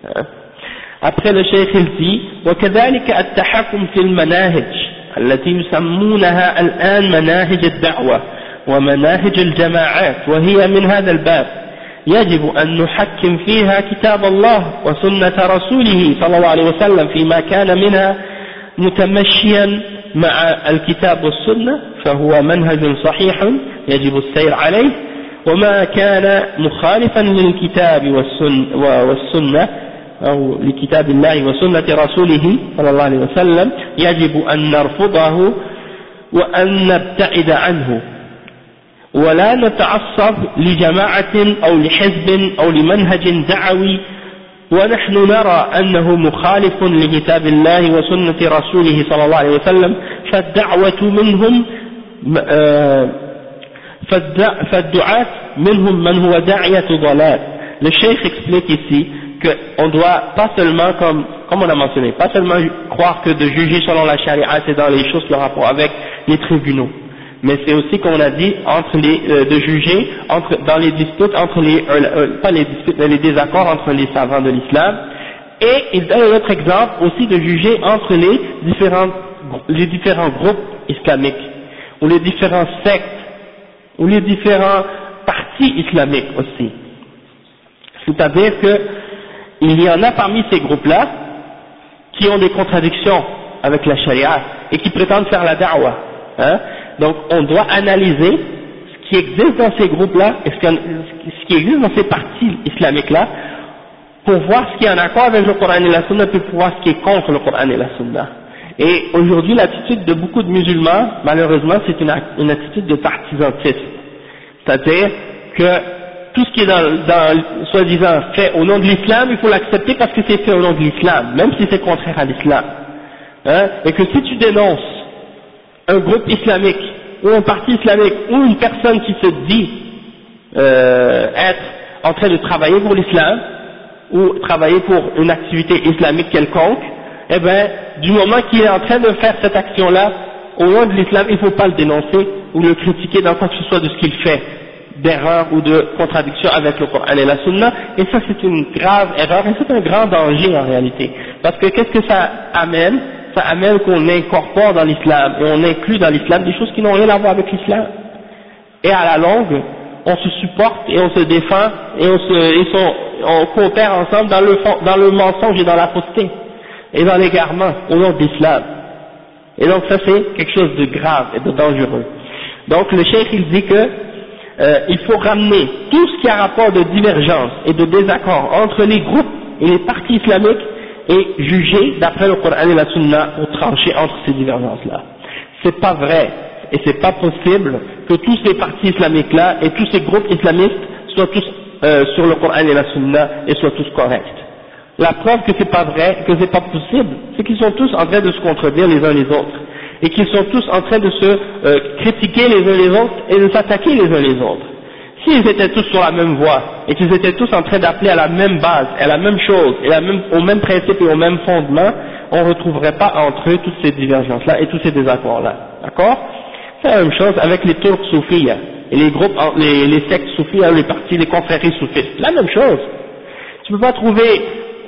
Après le cheikh il dit وكذلك التحكم في المناهج التي يسمونها الآن مناهج الدعوة ومناهج الجماعات وهي من هذا الباب يجب أن نحكم فيها كتاب الله وسنة رسوله صلى الله عليه وسلم فيما كان منها متمشيا مع الكتاب والسنة فهو منهج صحيح يجب السير عليه وما كان مخالفا للكتاب والسنة أو لكتاب الله وسنة رسوله صلى الله عليه وسلم يجب أن نرفضه وأن نبتعد عنه ولا نتعصب لجماعة أو لحزب أو لمنهج دعوي ونحن نرى أنه مخالف لكتاب الله وسنة رسوله صلى الله عليه وسلم فالدعوة منهم فالدعاة منهم من هو داعية ضلال. Le cheikh explique ici qu'on doit pas seulement, comme on a mentionné, pas seulement croire que de juger selon la charia c'est dans les choses qui ont rapport avec les tribunaux, mais c'est aussi qu'on a dit de juger dans les disputes entre pas les disputes mais les désaccords entre les savants de l'islam, et il donne un autre exemple aussi de juger entre les différents groupes islamiques ou les différents sectes ou les différents partis islamiques aussi, c'est-à-dire que il y en a parmi ces groupes-là qui ont des contradictions avec la charia et qui prétendent faire la da'wah, donc on doit analyser ce qui existe dans ces groupes-là et ce qui existe dans ces partis islamiques-là pour voir ce qui est en accord avec le Coran et la Sunna, puis pour voir ce qui est contre le Coran et la Sunna. Et aujourd'hui l'attitude de beaucoup de musulmans, malheureusement, c'est une attitude de partisantisme, c'est-à-dire que tout ce qui est dans soi-disant fait au nom de l'islam, il faut l'accepter parce que c'est fait au nom de l'islam, même si c'est contraire à l'islam. Et que si tu dénonces un groupe islamique, ou un parti islamique, ou une personne qui se dit être en train de travailler pour l'islam, ou travailler pour une activité islamique quelconque, eh bien, du moment qu'il est en train de faire cette action-là, au nom de l'islam, il ne faut pas le dénoncer, ou le critiquer dans quoi que ce soit de ce qu'il fait, d'erreur ou de contradiction avec le Coran et la Sunna, et ça c'est une grave erreur, et c'est un grand danger en réalité, parce que qu'est-ce que ça amène? Ça amène qu'on incorpore dans l'islam, et on inclut dans l'islam des choses qui n'ont rien à voir avec l'islam, et à la longue, on se supporte et on se défend, et on coopère ensemble dans le mensonge et dans la fausseté, et dans l'égarement au nom de l'islam, et donc ça c'est quelque chose de grave et de dangereux. Donc le cheikh il dit que il faut ramener tout ce qui a rapport de divergence et de désaccord entre les groupes et les partis islamiques et juger d'après le Coran et la Sunna pour trancher entre ces divergences-là. C'est pas vrai et c'est pas possible que tous ces partis islamiques-là et tous ces groupes islamistes soient tous sur le Coran et la Sunna et soient tous corrects. La preuve que c'est pas vrai, que c'est pas possible, c'est qu'ils sont tous en train de se contredire les uns les autres, et qu'ils sont tous en train de se critiquer les uns les autres et de s'attaquer les uns les autres. S'ils étaient tous sur la même voie, et qu'ils étaient tous en train d'appeler à la même base, à la même chose, et au même principe et au même fondement, on ne retrouverait pas entre eux toutes ces divergences-là et tous ces désaccords-là. D'accord? C'est la même chose avec les Turcs soufis, et les groupes, les sectes soufis, les partis, les confréries soufistes. La même chose. Tu ne peux pas trouver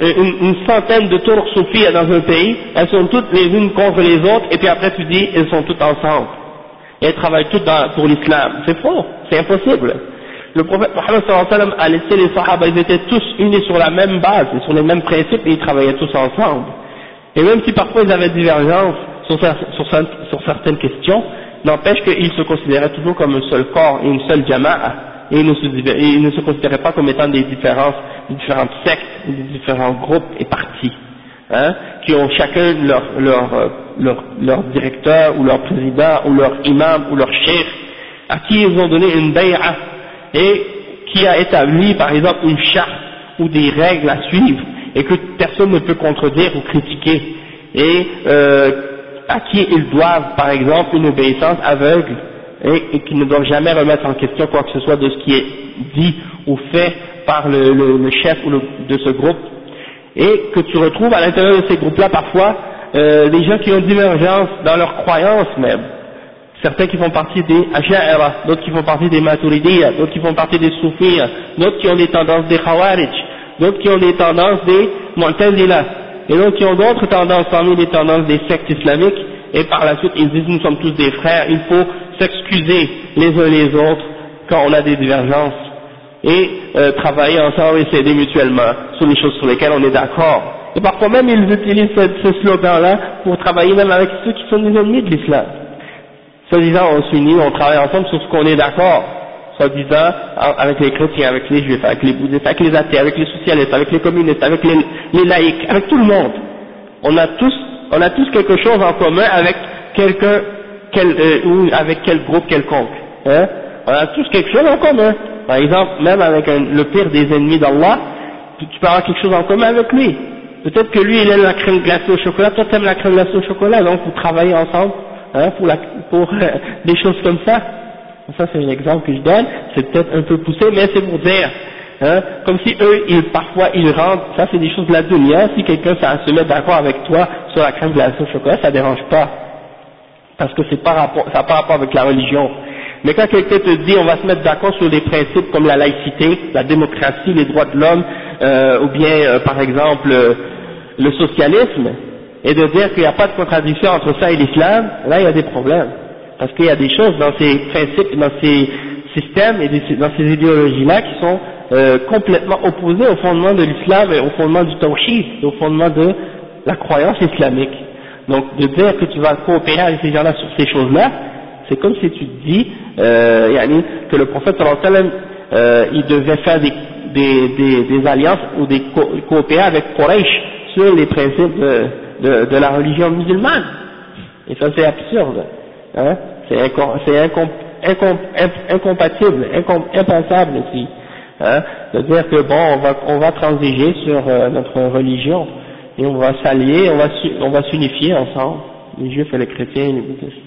une centaine de Turcs soufis dans un pays, elles sont toutes les unes contre les autres, et puis après tu dis, elles sont toutes ensemble. Et elles travaillent toutes pour l'islam. C'est faux, c'est impossible. Le prophète Mohammed sallallahu alayhi wa sallam a laissé les sahaba, ils étaient tous unis sur la même base, et sur les mêmes principes, et ils travaillaient tous ensemble. Et même si parfois ils avaient divergence sur certaines questions, n'empêche qu'ils se considéraient toujours comme un seul corps et une seule jama'a, et ils ne se considéraient pas comme étant des différentes sectes, des différents groupes et partis, hein, qui ont chacun leur directeur, ou leur président, ou leur imam, ou leur cheikh, à qui ils ont donné une bay'a, et qui a établi par exemple une charte ou des règles à suivre, et que personne ne peut contredire ou critiquer, et à qui ils doivent par exemple une obéissance aveugle, et qui ne doivent jamais remettre en question quoi que ce soit de ce qui est dit ou fait par le chef de ce groupe, et que tu retrouves à l'intérieur de ces groupes-là parfois des gens qui ont divergence dans leurs croyances même. Certains qui font partie des Asha'ira, d'autres qui font partie des Maturidiyya, d'autres qui font partie des Soufiyya, d'autres qui ont des tendances des Khawarij, d'autres qui ont des tendances des Mu'tazila, et d'autres qui ont d'autres tendances parmi les tendances des sectes islamiques, et par la suite ils disent nous sommes tous des frères, il faut s'excuser les uns les autres quand on a des divergences, et travailler ensemble et s'aider mutuellement sur les choses sur lesquelles on est d'accord. Et parfois même ils utilisent ce slogan-là pour travailler même avec ceux qui sont des ennemis de l'islam. Soi-disant on s'unit, on travaille ensemble sur ce qu'on est d'accord, soi-disant avec les chrétiens, avec les juifs, avec les bouddhistes, avec les athées, avec les socialistes, avec les communistes, avec les laïcs, avec tout le monde. On a tous quelque chose en commun avec quelqu'un, ou avec quel groupe quelconque. Hein? On a tous quelque chose en commun. Par exemple, même avec le pire des ennemis d'Allah, tu peux avoir quelque chose en commun avec lui. Peut-être que lui il aime la crème glacée au chocolat, toi tu aimes la crème glacée au chocolat, donc vous travaillez ensemble. Hein, pour des choses comme ça. Ça c'est un exemple que je donne, c'est peut-être un peu poussé, mais c'est pour dire, hein, comme si eux, parfois ils rentrent, ça c'est des choses de la dunya, si quelqu'un se met d'accord avec toi sur la crème glacée au chocolat, ça dérange pas, parce que ça n'a pas rapport avec la religion. Mais quand quelqu'un te dit on va se mettre d'accord sur des principes comme la laïcité, la démocratie, les droits de l'homme, ou bien par exemple le socialisme, et de dire qu'il n'y a pas de contradiction entre ça et l'islam, là il y a des problèmes. Parce qu'il y a des choses dans ces principes, dans ces systèmes et dans ces idéologies-là qui sont complètement opposées au fondement de l'islam et au fondement du tawhid, et au fondement de la croyance islamique. Donc de dire que tu vas coopérer avec ces gens-là sur ces choses-là, c'est comme si tu te dis que le prophète sallallahu alayhi wa sallam, il devait faire des alliances ou coopérer avec Quraysh sur les principes de la religion musulmane. Et ça c'est absurde, hein, c'est incompatible, impensable aussi, hein, de dire que bon on va transiger sur notre religion et on va s'allier, on va s'unifier ensemble, les juifs et les chrétiens et les bouddhistes.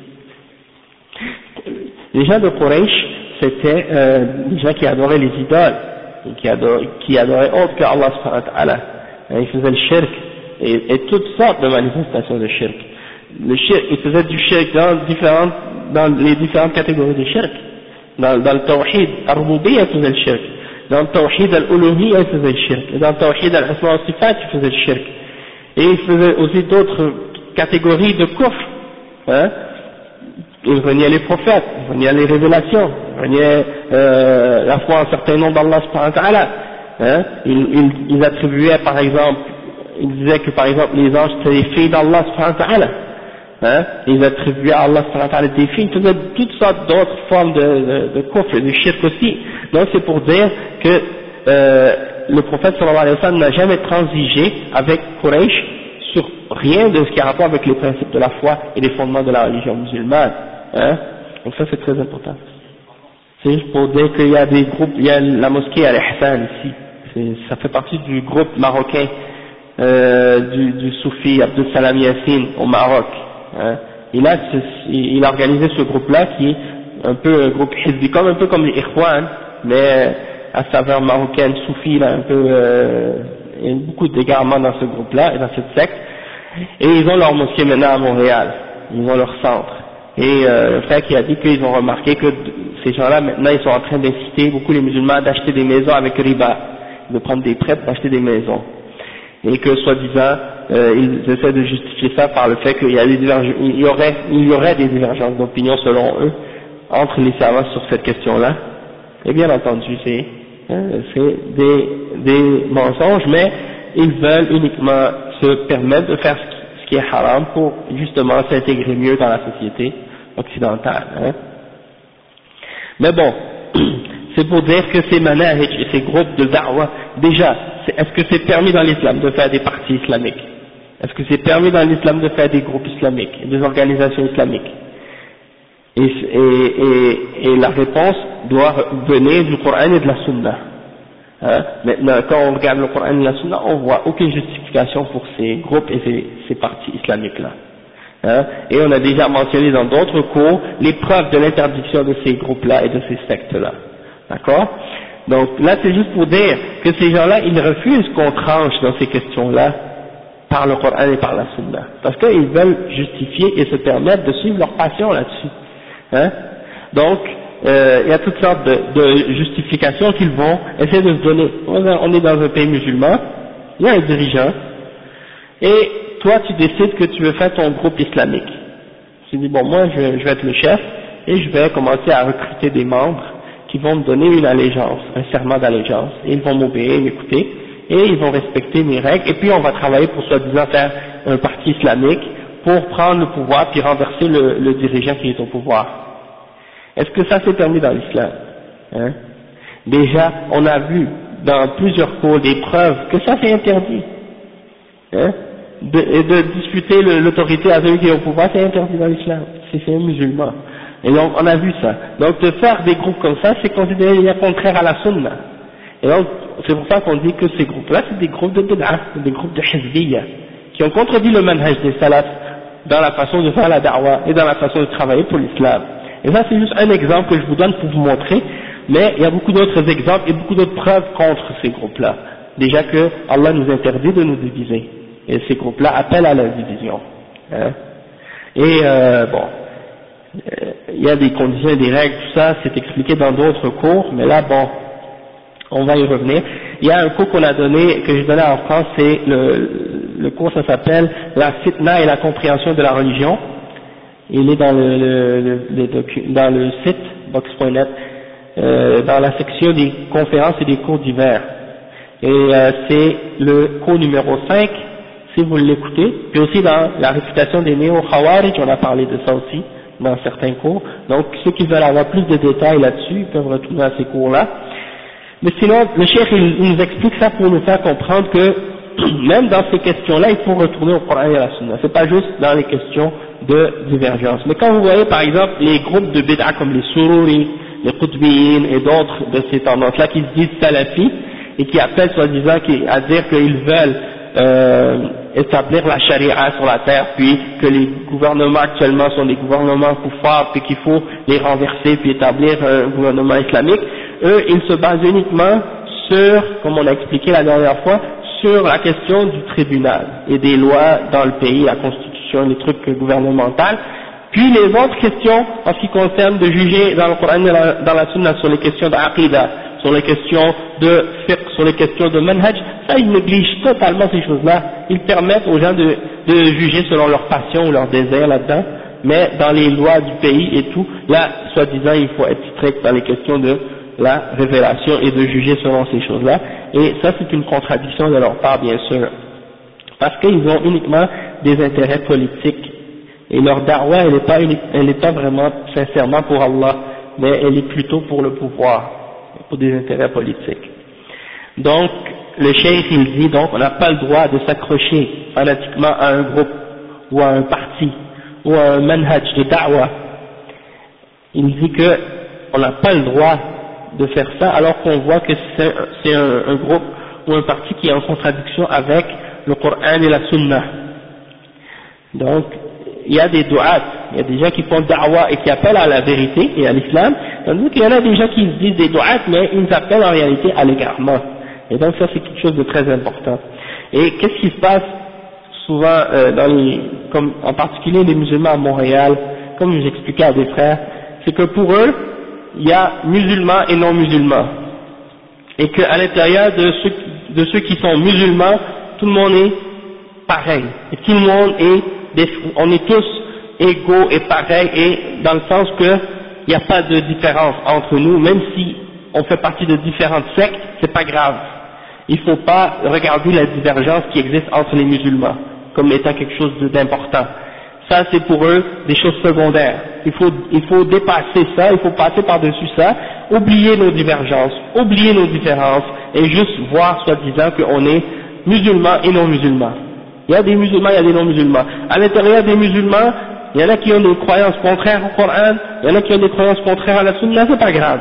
Les gens de Quraysh c'était des gens qui adoraient les idoles, qui adoraient autre que Allah subhanahu wa ta'ala, ils faisaient le shirk et toutes sortes de manifestations de shirk. Le shirk, ils faisaient du shirk dans les différentes catégories de shirk. Dans le tawhid al-rububiyya, ils faisaient le shirk. Dans le tawhid al-uluhiyya, ils faisaient le shirk. Et dans le tawhid al-asma wa sifat, ils faisaient le shirk. Et ils faisaient aussi d'autres catégories de kufr, hein. Ils reniaient les prophètes, ils reniaient les révélations, ils reniaient la foi en certains noms d'Allah subhanahu wa ta'ala, hein. Ils attribuaient par exemple, ils disaient que par exemple les anges étaient les filles d'Allah subhanahu wa ta'ala, hein. Ils attribuaient à Allah subhanahu wa ta'ala des filles, ils faisaient toutes sortes d'autres formes de kufr, de shirk aussi. Donc c'est pour dire que le prophète sallallahu alayhi wa sallam n'a jamais transigé avec Quraysh sur rien de ce qui a rapport avec les principes de la foi et les fondements de la religion musulmane, hein. Donc ça c'est très important. C'est juste pour dire qu'il y a des groupes, il y a la mosquée Al-Ihsan ici, ça fait partie du groupe marocain du soufi Abdel Salam Yassine au Maroc, hein. Il a organisé ce groupe-là qui est un peu un groupe hizbi, un peu comme les Ikhwan, mais à saveur marocaine, soufi, là, un peu, il y a beaucoup d'égarements dans ce groupe-là et dans cette secte, et ils ont leur mosquée maintenant à Montréal, ils ont leur centre. Et le frère qui a dit qu'ils ont remarqué que ces gens-là maintenant ils sont en train d'inciter beaucoup les musulmans d'acheter des maisons avec riba, de prendre des prêts pour acheter des maisons. et que soi-disant ils essaient de justifier ça par le fait qu'il y a il y aurait des divergences d'opinion selon eux entre les savants sur cette question-là. Et bien entendu, c'est des mensonges, mais ils veulent uniquement se permettre de faire ce qui est haram pour justement s'intégrer mieux dans la société occidentale. Hein. Mais bon, c'est pour dire que ces manahij et ces groupes de da'wah, déjà, est-ce que c'est permis dans l'islam de faire des partis islamiques? Est-ce que c'est permis dans l'islam de faire des groupes islamiques, des organisations islamiques? Et la réponse doit venir du Coran et de la Sunna. Hein? Maintenant, quand on regarde le Coran et la Sunna, on voit aucune justification pour ces groupes et ces partis islamiques-là. Hein? Et on a déjà mentionné dans d'autres cours les preuves de l'interdiction de ces groupes-là et de ces sectes-là. D'accord? Donc là, c'est juste pour dire que ces gens-là, ils refusent qu'on tranche dans ces questions-là par le Coran et par la Sunna. Parce qu'ils veulent justifier et se permettre de suivre leur passion là-dessus. Hein? Donc, il y a toutes sortes de justifications qu'ils vont essayer de se donner. On est dans un pays musulman, il y a un dirigeant, et toi tu décides que tu veux faire ton groupe islamique. Tu dis, bon, moi je vais être le chef, et je vais commencer à recruter des membres qui vont me donner une allégeance, un serment d'allégeance, et ils vont m'obéir, m'écouter, et ils vont respecter mes règles, et puis on va travailler pour soi-disant faire un parti islamique pour prendre le pouvoir puis renverser le dirigeant qui est au pouvoir. Est-ce que ça c'est permis dans l'islam? Hein? Déjà, on a vu dans plusieurs cours des preuves que ça c'est interdit. Hein? De disputer l'autorité à celui qui est au pouvoir, c'est interdit dans l'islam. C'est un musulman. Et donc on a vu ça. Donc de faire des groupes comme ça, c'est considéré contraire à la sunna. Et donc c'est pour ça qu'on dit que ces groupes-là, c'est des groupes de bid'ah, des groupes de hizbiyya, qui ont contredit le manhaj des salaf dans la façon de faire la da'wah et dans la façon de travailler pour l'islam. Et ça c'est juste un exemple que je vous donne pour vous montrer, mais il y a beaucoup d'autres exemples et beaucoup d'autres preuves contre ces groupes-là. Déjà que Allah nous interdit de nous diviser, et ces groupes-là appellent à la division. Hein. Et il y a des conditions et des règles, tout ça, c'est expliqué dans d'autres cours, mais là bon, on va y revenir. Il y a un cours qu'on a donné, que j'ai donné en France, c'est le cours, ça s'appelle La fitna et la compréhension de la religion. Il est dans dans le site box.net, dans la section des conférences et des cours divers. Et c'est le cours numéro 5, si vous l'écoutez, puis aussi dans la réfutation des néo-khawarij, on a parlé de ça aussi dans certains cours. Donc ceux qui veulent avoir plus de détails là-dessus, ils peuvent retourner à ces cours-là. Mais sinon, le cheikh il nous explique ça pour nous faire comprendre que même dans ces questions-là, il faut retourner au Coran et à la Sunna. C'est pas juste dans les questions de divergence. Mais quand vous voyez par exemple les groupes de bid'a comme les Sururi, les Qutbiyin et d'autres de ces tendances-là qui se disent salafis et qui appellent soi-disant à dire qu'ils veulent établir la charia sur la terre, puis que les gouvernements actuellement sont des gouvernements kuffars, puis qu'il faut les renverser puis établir un gouvernement islamique, eux ils se basent uniquement sur, comme on a expliqué la dernière fois, sur la question du tribunal et des lois dans le pays, la constitution, les trucs gouvernementaux, puis les autres questions en ce qui concerne de juger dans le Coran et dans la Sunna sur les questions d'Aqidah, sur les questions de fiqh, sur les questions de manhaj, ça ils négligent totalement ces choses-là. Ils permettent aux gens de juger selon leur passion ou leur désir là-dedans, mais dans les lois du pays et tout, là, soi-disant, il faut être strict dans les questions de la révélation et de juger selon ces choses-là, et ça c'est une contradiction de leur part bien sûr, parce qu'ils ont uniquement des intérêts politiques, et leur da'wah elle n'est pas vraiment sincèrement pour Allah, mais elle est plutôt pour le pouvoir, pour des intérêts politiques. Donc le cheikh il dit donc on n'a pas le droit de s'accrocher fanatiquement à un groupe, ou à un parti, ou à un manhaj de da'wah. Il dit que on n'a pas le droit de faire ça alors qu'on voit que c'est un groupe ou un parti qui est en contradiction avec le Coran et la Sunna. Donc il y a des du'at, il y a des gens qui font da'wa et qui appellent à la vérité et à l'islam, tandis qu'il y en a des gens qui se disent des du'at mais ils appellent en réalité à l'égarement. Et donc ça c'est quelque chose de très important. Et qu'est-ce qui se passe souvent comme en particulier les musulmans à Montréal, comme j'expliquais à des frères, c'est que pour eux il y a musulmans et non musulmans, et qu'à l'intérieur de ceux qui sont musulmans, tout le monde est pareil, et tout le monde on est tous égaux et pareils, et dans le sens que il n'y a pas de différence entre nous, même si on fait partie de différentes sectes, c'est pas grave. Il ne faut pas regarder la divergence qui existe entre les musulmans comme étant quelque chose d'important. Ça, c'est pour eux des choses secondaires. Il faut dépasser ça, il faut passer par-dessus ça, oublier nos divergences, oublier nos différences, et juste voir, soi-disant, qu'on est musulmans et non musulmans. Il y a des musulmans, il y a des non musulmans. À l'intérieur des musulmans, il y en a qui ont des croyances contraires au Coran, il y en a qui ont des croyances contraires à la Sunna, c'est pas grave.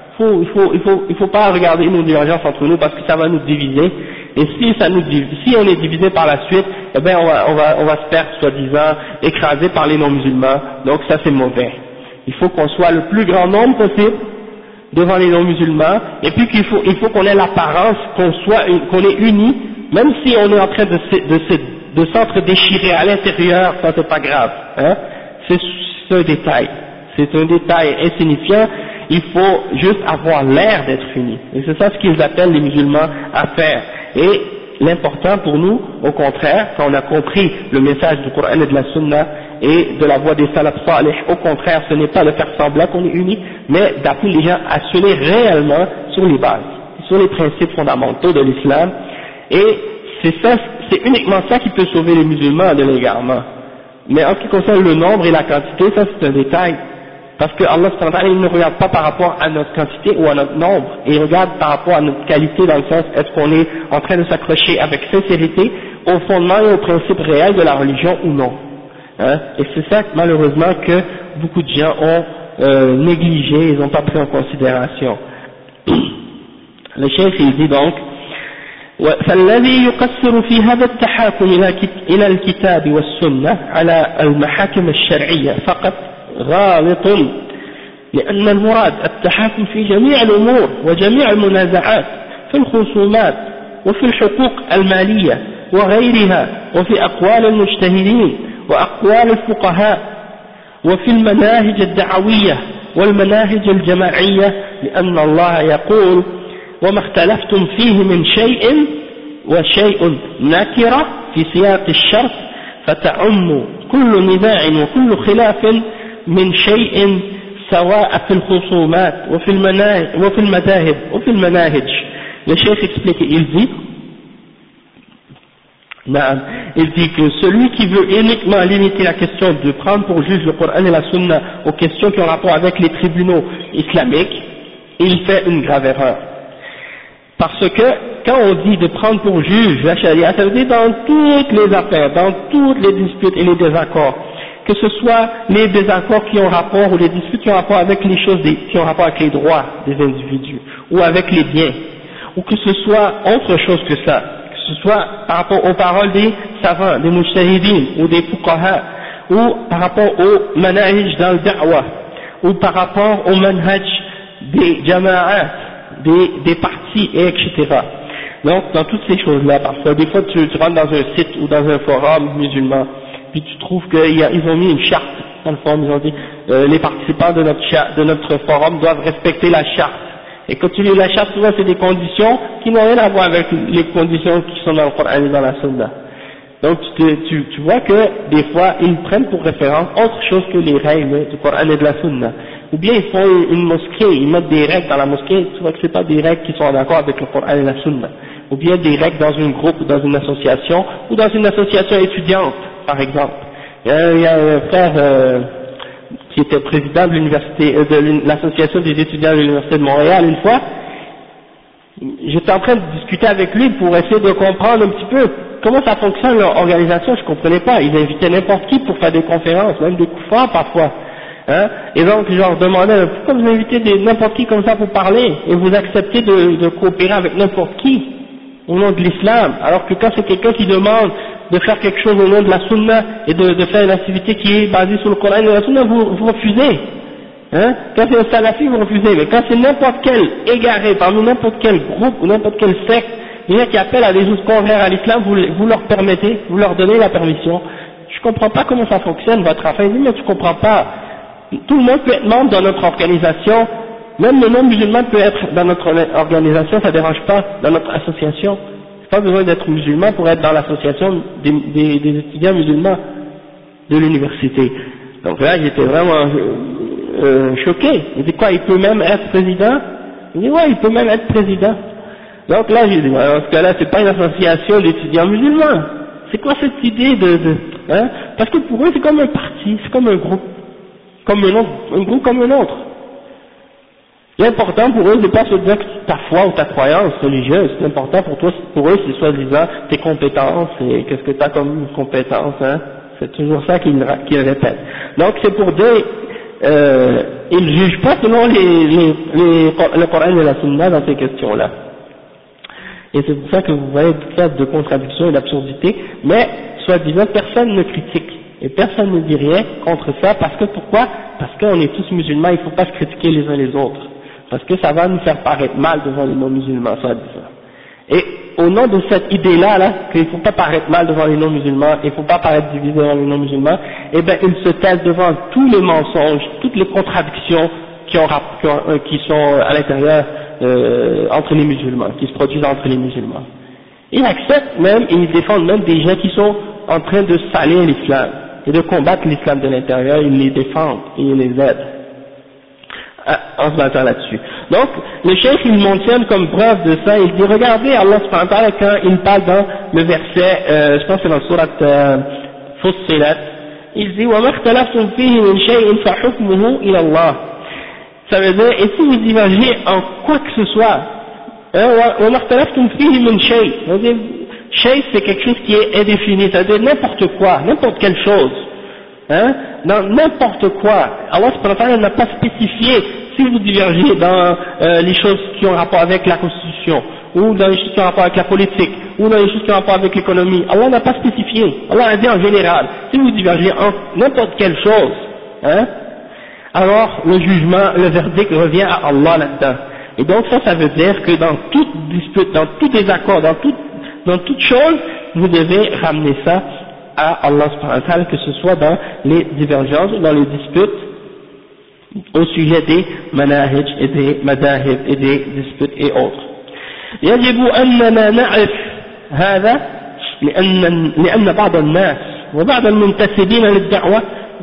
Il faut pas regarder nos divergences entre nous parce que ça va nous diviser. Et si on est divisé par la suite, eh ben on va se faire, soi-disant, écraser par les non-musulmans. Donc ça c'est mauvais. Il faut qu'on soit le plus grand nombre possible devant les non-musulmans, et puis il faut qu'on ait l'apparence qu'on est unis, même si on est en train de s'entre-déchirer à l'intérieur, ça c'est pas grave, hein. C'est un détail. C'est un détail insignifiant. Il faut juste avoir l'air d'être unis. Et c'est ça ce qu'ils appellent les musulmans à faire. Et l'important pour nous, au contraire, quand on a compris le message du Coran et de la Sunna et de la voie des salaf salih, au contraire, ce n'est pas de faire semblant qu'on est unis, mais d'appeler les gens à s'unir réellement sur les bases, sur les principes fondamentaux de l'islam. Et c'est uniquement ça qui peut sauver les musulmans de l'égarement. Mais en ce qui concerne le nombre et la quantité, ça c'est un détail. Parce que Allah il ne regarde pas par rapport à notre quantité ou à notre nombre, il regarde par rapport à notre qualité, dans le sens est-ce qu'on est en train de s'accrocher avec sincérité au fondement et au principe réel de la religion ou non. Hein? Et c'est ça malheureusement que beaucoup de gens ont négligé, ils n'ont pas pris en considération. Le cheikh il dit donc فالذي يقصر في هذا التحاكم إلى الكتاب والسنة على المحاكم الشرعية فقط غالط، لأن المراد التحاكم في جميع الأمور وجميع المنازعات، في الخصومات وفي الحقوق المالية وغيرها، وفي أقوال المجتهدين وأقوال الفقهاء، وفي المناهج الدعوية والمناهج الجماعية، لأن الله يقول وما اختلفتم فيه من شيء وشيء نكرة في سياق الشرط فتعم كل نزاع وكل خلاف من شيء سواء في الخصومات وفي المذاهب وفي المناهج. Le cheikh explique, il dit que celui qui veut uniquement limiter la question de prendre pour juge le Coran et la Sunna aux questions qui ont rapport avec les tribunaux islamiques, il fait une grave erreur. Parce que quand on dit de prendre pour juge la charia, ça veut dire dans toutes les affaires, dans toutes les disputes et les désaccords, que ce soit les désaccords qui ont rapport ou les disputes qui ont rapport avec les choses qui ont rapport avec les droits des individus ou avec les biens, ou que ce soit autre chose que ça, que ce soit par rapport aux paroles des savants, des mujtahidin ou des fuqaha, ou par rapport au manhaj dans le da'wah, ou par rapport au manhaj des jama'at, des partis, etc. Donc, dans toutes ces choses-là, parfois, des fois, tu rentres dans un site ou dans un forum musulman, puis tu trouves qu'ils ont mis une charte dans le forum, ils ont dit, les participants de notre forum doivent respecter la charte. Et quand tu lis la charte, tu vois, c'est des conditions qui n'ont rien à voir avec les conditions qui sont dans le Coran et dans la Sunna. Donc, tu vois que, des fois, ils prennent pour référence autre chose que les règles du Coran et de la Sunna. Ou bien ils font une mosquée, ils mettent des règles dans la mosquée, tu vois que c'est pas des règles qui sont en accord avec le Coran et la Sunna. Ou bien des règles dans un groupe ou dans une association, ou dans une association étudiante, par exemple. Il y a un frère qui était président de l'université, de l'association des étudiants de l'université de Montréal une fois. J'étais en train de discuter avec lui pour essayer de comprendre un petit peu comment ça fonctionne leur organisation, je comprenais pas. Ils invitaient n'importe qui pour faire des conférences, même des koufars parfois. Hein? Et donc je leur demandais pourquoi vous invitez n'importe qui comme ça pour parler et vous acceptez de coopérer avec n'importe qui au nom de l'islam, alors que quand c'est quelqu'un qui demande de faire quelque chose au nom de la sunna et de faire une activité qui est basée sur le Coran et la sunna, vous refusez. Hein? Quand c'est un salafi, vous refusez, mais quand c'est n'importe quel égaré, parmi n'importe quel groupe ou n'importe quel secte, les gens qui appellent à des choses contraires à l'islam, vous leur permettez, vous leur donnez la permission. Je comprends pas comment ça fonctionne votre affaire. Il dit, mais tu comprends pas. Tout le monde peut être membre dans notre organisation, même le non-musulman peut être dans notre organisation, ça ne dérange pas, dans notre association. pas besoin d'être musulman pour être dans l'association des étudiants musulmans de l'université. Donc là, j'étais vraiment choqué. Il dit quoi, il peut même être président? Il dit ouais, il peut même être président. Donc là, j'ai dit, ouais, dans ce cas-là, c'est pas une association d'étudiants musulmans. C'est quoi cette idée hein? Parce que pour eux, c'est comme un parti, c'est comme un groupe, comme un groupe comme un autre. L'important pour eux, c'est pas se dire que ta foi ou ta croyance religieuse. L'important pour eux, c'est soi-disant tes compétences et qu'est-ce que tu as comme compétences, hein. C'est toujours ça qu'ils répètent. Donc c'est pour dire, ils ne jugent pas selon le Coran et la Sunna dans ces questions-là. Et c'est pour ça que vous voyez toutes sortes de contradictions et d'absurdités, mais soi-disant personne ne critique et personne ne dit rien contre ça, parce que pourquoi? Parce qu'on est tous musulmans, il ne faut pas se critiquer les uns les autres, parce que ça va nous faire paraître mal devant les non-musulmans, soi-disant. Et au nom de cette idée-là, là, qu'il ne faut pas paraître mal devant les non-musulmans, il ne faut pas paraître divisé devant les non-musulmans, eh bien ils se taisent devant tous les mensonges, toutes les contradictions qui sont à l'intérieur entre les musulmans, qui se produisent entre les musulmans. Ils acceptent même, et ils défendent même des gens qui sont en train de salir l'islam, et de combattre l'islam de l'intérieur, ils les défendent, et ils les aident. En se battant là-dessus. Donc, le cheikh il mentionne comme preuve de ça, il dit, regardez Allah subhanahu wa ta'ala quand il parle dans le verset, je pense que c'est dans la sourate Fussilat, il dit, وَمَا اخْتَلَفْتُمْ فِيهِ مِنْ شَيْءٍ فَحُكْمُهُ إِلَى اللَّهِ. Ça veut dire, et si vous divergez en quoi que ce soit, وَمَا اخْتَلَفْتُمْ فِيهِ مِنْ شَيْءٍ, c'est-à-dire, shay c'est quelque chose qui est indéfini, c'est-à-dire n'importe quoi, n'importe quelle chose. Hein, dans n'importe quoi, Allah subhanahu wa ta'ala n'a pas spécifié si vous divergez dans les choses qui ont rapport avec la constitution, ou dans les choses qui ont rapport avec la politique, ou dans les choses qui ont rapport avec l'économie. Allah n'a pas spécifié, Allah a dit en général, si vous divergez en n'importe quelle chose, hein, alors le jugement, le verdict revient à Allah là-dedans. Et donc ça veut dire que dans toute dispute, dans tous désaccord, dans toute chose, vous devez ramener ça à Allah subhanahu wa ta'ala, que ce soit dans les divergences, dans les disputes, au sujet des manahij et des madahib et des disputes et autres. يجب أننا نعرف هذا لأن بعض الناس وبعض المنتسبين للدعوة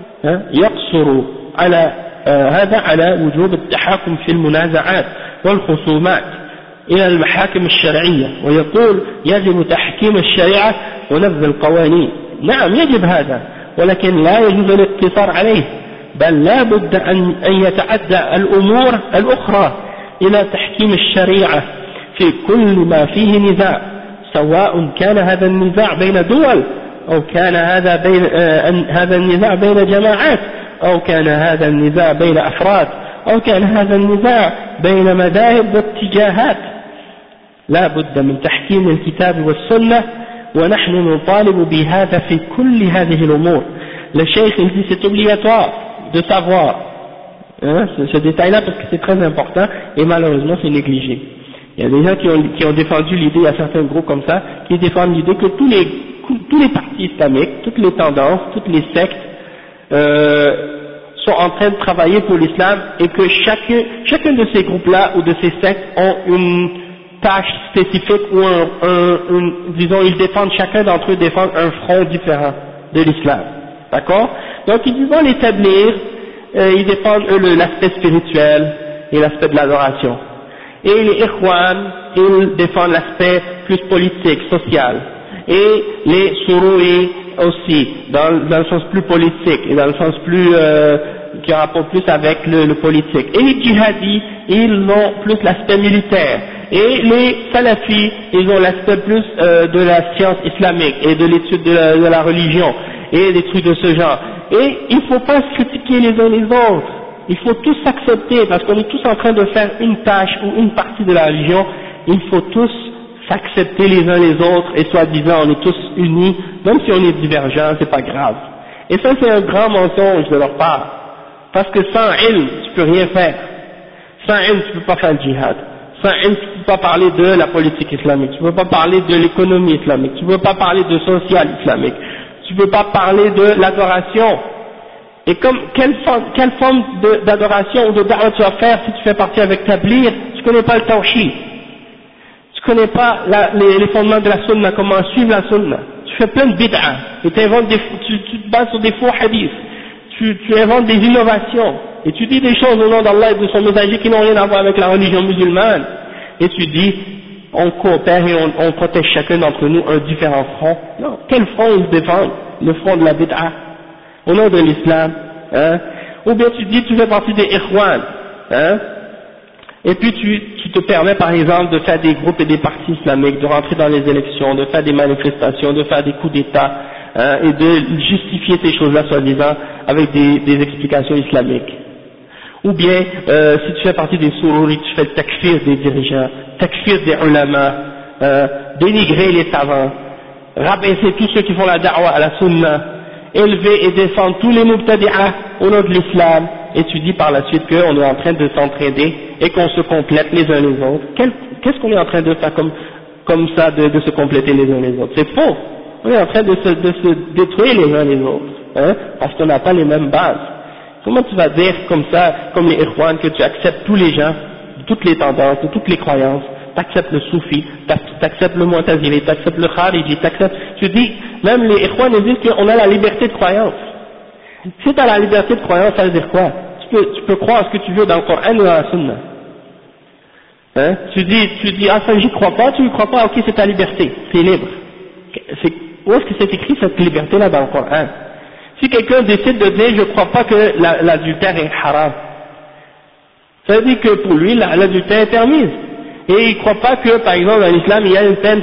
يقصر على هذا على وجوب التحاكم في المنازعات والخصومات إلى المحاكم الشرعية ويقول يجب تحكيم الشريعة ونفذ القوانين. نعم يجب هذا، ولكن لا يجوز الاقتصار عليه، بل لا بد أن يتعدى الأمور الأخرى إلى تحكيم الشريعة في كل ما فيه نزاع، سواء كان هذا النزاع بين دول أو كان هذا النزاع بين جماعات أو كان هذا النزاع بين أفراد أو كان هذا النزاع بين مذاهب واتجاهات. لا بد من تحكيم الكتاب والسنة ونحن نطالب بهذا في كل هذه الأمور. Le cheikh il dit c'est obligatoire de savoir ce détail-là parce que c'est très important et malheureusement c'est négligé. Il y a des gens qui ont défendu l'idée, il y a certains groupes comme ça qui défendent l'idée que tous les partis islamiques, toutes les tendances, toutes les sectes sont en train de travailler pour l'islam et que chacun de ces groupes-là ou de ces sectes ont une tâche spécifique ou disons chacun d'entre eux défend un front différent de l'islam, d'accord? Donc ils vont l'établir, ils défendent l'aspect spirituel et l'aspect de l'adoration, et les ikhwan ils défendent l'aspect plus politique, social, et les sourouis aussi dans le sens plus politique et dans le sens plus qui rapporte plus avec le politique, et les djihadis ils ont plus l'aspect militaire, et les salafis ils ont l'aspect plus de la science islamique et de l'étude de la religion et des trucs de ce genre. Et il ne faut pas se critiquer les uns les autres, il faut tous s'accepter parce qu'on est tous en train de faire une tâche ou une partie de la religion. Il faut tous s'accepter les uns les autres et soi-disant on est tous unis, même si on est divergents, c'est pas grave. Et ça c'est un grand mensonge de leur part, parce que sans ilm tu peux rien faire, sans ilm tu peux pas faire le djihad, sans ilm tu peux pas parler de la politique islamique, tu peux pas parler de l'économie islamique, tu peux pas parler de social islamique, tu peux pas parler de l'adoration. Et quelle forme d'adoration ou de da'wah tu vas faire si tu fais partie avec Tabligh, tu connais pas le tawhid, tu connais pas les fondements de la sunna, comment suivre la sunna, tu fais plein de bid'a, et tu te bases sur des faux hadiths, tu inventes des innovations, et tu dis des choses au nom d'Allah et de son messager qui n'ont rien à voir avec la religion musulmane, et tu dis, on coopère et on protège chacun d'entre nous un différent front. Non, quel front ils défendent? Le front de la bid'a, au nom de l'islam, hein? Ou bien tu dis, tu fais partie des ikhwan, hein? Et puis tu te permets par exemple de faire des groupes et des partis islamiques, de rentrer dans les élections, de faire des manifestations, de faire des coups d'État, hein, et de justifier ces choses-là soi-disant avec des explications islamiques. Ou bien si tu fais partie des sourouris, tu fais le takfir des dirigeants, takfir des ulama, dénigrer les savants, rabaisser tous ceux qui font la da'wa à la sunna, élever et défendre tous les mubtadi'ah au nom de l'islam, et tu dis par la suite qu'on est en train de s'entraider et qu'on se complète les uns les autres. Qu'est-ce qu'on est en train de faire comme ça, de se compléter les uns les autres? C'est faux. On est en train de se détruire les uns les autres, hein, parce qu'on n'a pas les mêmes bases. Comment tu vas dire comme ça, comme les ikhwan, que tu acceptes tous les gens, de toutes les tendances, de toutes les croyances, t'acceptes le soufi, t'acceptes le mu'tazili, t'acceptes le khariji, tu dis, même les ikhwan ils disent qu'on a la liberté de croyance. Si tu as la liberté de croyance, ça veut dire quoi? Tu peux croire ce que tu veux dans le Coran ou dans la Sunna. Hein? Tu dis, ah ça j'y crois pas, tu ne crois pas, ok c'est ta liberté, c'est libre. Où est-ce que c'est écrit cette liberté là dans le Coran? Si quelqu'un décide de dire je ne crois pas que l'adultère est haram, ça veut dire que pour lui l'adultère est permise. Et il ne croit pas que par exemple dans l'islam il y a une peine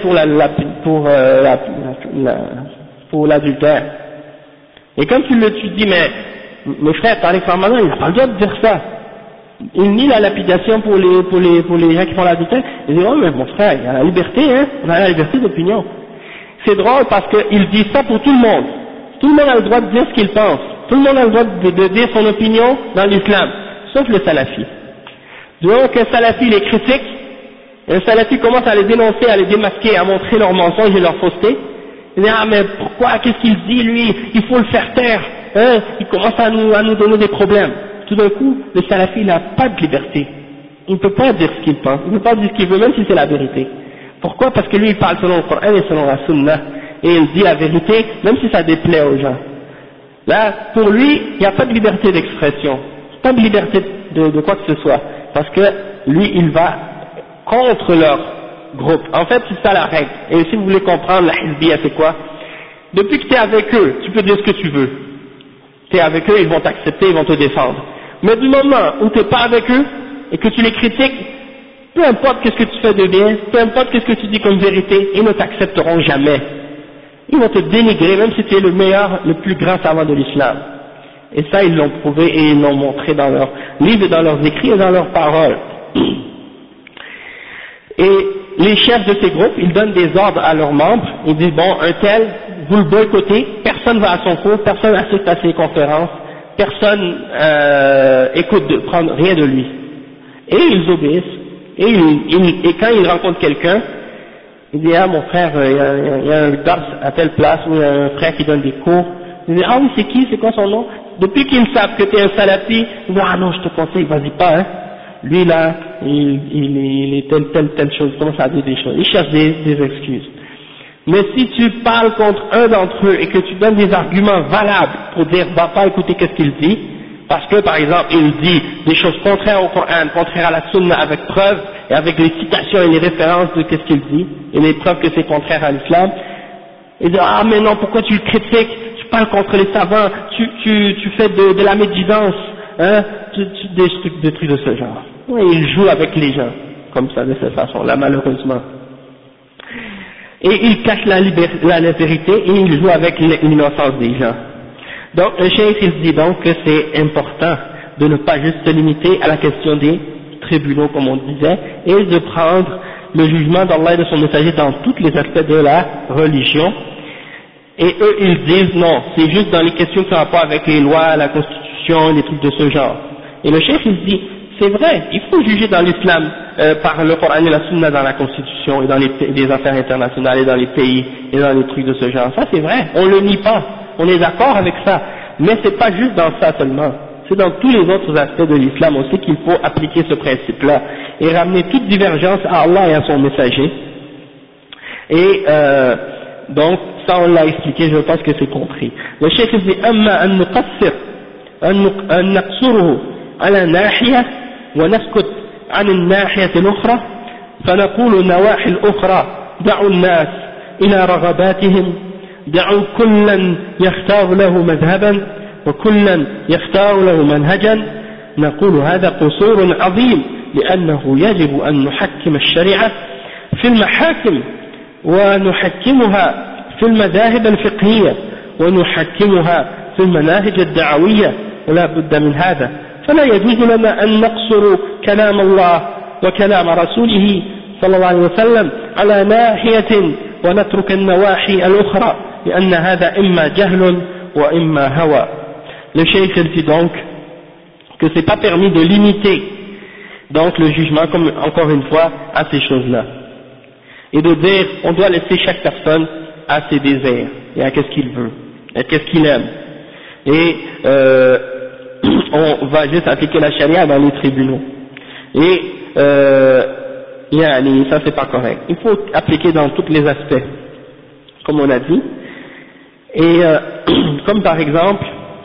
pour l'adultère. Et comme tu dis mais mes frères, Tariq Ramadan, il n'a pas le droit de dire ça. Il nie la lapidation pour les gens qui font l'adultère. Il dit, oh mais mon frère, il y a la liberté, hein, on a la liberté d'opinion. C'est drôle parce qu'il dit ça pour tout le monde. Tout le monde a le droit de dire ce qu'il pense. Tout le monde a le droit de dire son opinion dans l'islam, sauf le salafi. Donc un salafi les critique, un salafi commence à les dénoncer, à les démasquer, à montrer leurs mensonges et leurs faussetés. Il dit, ah mais pourquoi, qu'est-ce qu'il dit lui, il faut le faire taire, hein, il commence à nous donner des problèmes. Tout d'un coup, le salafi n'a pas de liberté. Il ne peut pas dire ce qu'il pense, il ne peut pas dire ce qu'il veut, même si c'est la vérité. Pourquoi? Parce que lui il parle selon le Coran et selon la Sunna, et il dit la vérité, même si ça déplaît aux gens. Là, pour lui, il n'y a pas de liberté d'expression, pas de liberté de quoi que ce soit, parce que lui il va contre leur groupe. En fait, c'est ça la règle. Et si vous voulez comprendre la hizbiyya, c'est quoi? Depuis que tu es avec eux, tu peux dire ce que tu veux. Tu es avec eux, ils vont t'accepter, ils vont te défendre. Mais du moment où tu n'es pas avec eux, et que tu les critiques, peu importe qu'est-ce que tu fais de bien, peu importe qu'est-ce que tu dis comme vérité, ils ne t'accepteront jamais. Ils vont te dénigrer, même si tu es le meilleur, le plus grand savant de l'islam. Et ça, ils l'ont prouvé et ils l'ont montré dans leurs livres, et dans leurs écrits et dans leurs paroles. Et les chefs de ces groupes, ils donnent des ordres à leurs membres, ils disent bon, un tel, vous le boycottez, personne va à son cours, personne assiste à ses conférences, personne écoute prendre rien de lui. Et ils obéissent. Et quand ils rencontrent quelqu'un, ils disent ah mon frère, il y a un dars à telle place, ou il y a un frère qui donne des cours, ils disent ah oui c'est qui, c'est quoi son nom? Depuis qu'ils savent que tu es un salafi, ils disent ah non je te conseille, vas-y pas hein. Lui là, il est telle chose, il commence à dire des choses, il cherche des excuses. Mais si tu parles contre un d'entre eux et que tu donnes des arguments valables pour dire va pas écouter qu'est-ce qu'il dit, parce que par exemple il dit des choses contraires au Coran, contraires à la Sunna avec preuves et avec les citations et les références de qu'est-ce qu'il dit et les preuves que c'est contraire à l'islam, il dit ah mais non pourquoi tu le critiques, tu parles contre les savants, tu fais de la médisance, hein, des trucs de ce genre. Oui, il joue avec les gens, comme ça, de cette façon-là, malheureusement. Et il cache la vérité et il joue avec l'innocence des gens. Donc, le cheikh, il dit donc que c'est important de ne pas juste se limiter à la question des tribunaux, comme on disait, et de prendre le jugement d'Allah et de son messager dans tous les aspects de la religion. Et eux, ils disent non, c'est juste dans les questions qui ont rapport avec les lois, la constitution, les trucs de ce genre. Et le cheikh, il dit, c'est vrai, il faut juger dans l'islam par le Coran et la Sunna dans la constitution et dans les affaires internationales et dans les pays et dans les trucs de ce genre. Ça c'est vrai, on le nie pas, on est d'accord avec ça. Mais c'est pas juste dans ça seulement, c'est dans tous les autres aspects de l'islam aussi qu'il faut appliquer ce principe-là et ramener toute divergence à Allah et à son messager Et donc ça on l'a expliqué, je pense que c'est compris. Le cheikh dit أما أن نقصر أن نقصره على ناحية ونسكت عن الناحية الأخرى فنقول النواحي الأخرى دعوا الناس إلى رغباتهم دعوا كلا يختار له مذهبا وكلا يختار له منهجا نقول هذا قصور عظيم لأنه يجب أن نحكم الشريعة في المحاكم ونحكمها في المذاهب الفقهية ونحكمها في المناهج الدعوية ولا بد من هذا فلا يجوز لنا أن نقصر كلام الله وكلام رسوله صلى الله عليه وسلم على ناحية ونترك النواحي الأخرى لأن هذا إما جهل وإما هوى. Le cheikh dit donc que c'est pas permis de limiter donc le jugement comme encore une fois à ces choses-là et de dire on doit laisser chaque personne à ses désirs et à qu'est-ce qu'il veut et à qu'est-ce qu'il aime et on va juste appliquer la charia dans les tribunaux et ça c'est pas correct. Il faut appliquer dans tous les aspects comme on a dit et comme par exemple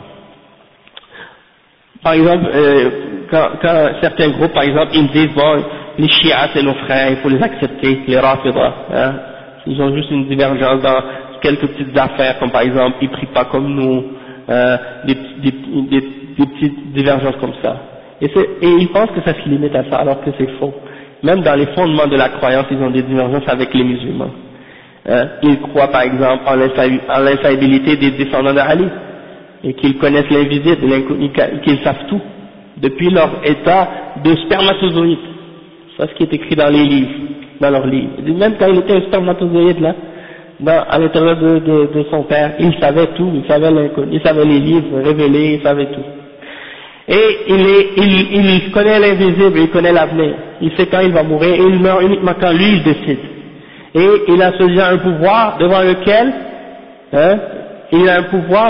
quand certains groupes par exemple ils disent bon les chiites c'est nos frères, il faut les accepter, les rafidah, hein, ils ont juste une divergence dans quelques petites affaires comme par exemple ils prient pas comme nous, des petites divergences comme ça et ils pensent que ça se limite à ça alors que c'est faux. Même dans les fondements de la croyance ils ont des divergences avec les musulmans. Ils croient par exemple en l'infaillibilité des descendants d'Ali et qu'ils connaissent l'invisible, qu'ils savent tout depuis leur état de spermatozoïde. C'est ce qui est écrit dans les livres, dans leurs livres. Même quand il était un spermatozoïde là, à l'intérieur de son père, il savait tout, il savait les livres révélés, il savait tout. Et il connaît l'invisible, il connaît l'avenir, il sait quand il va mourir et il meurt uniquement quand lui il décide. Et il a déjà un pouvoir devant lequel, il a un pouvoir,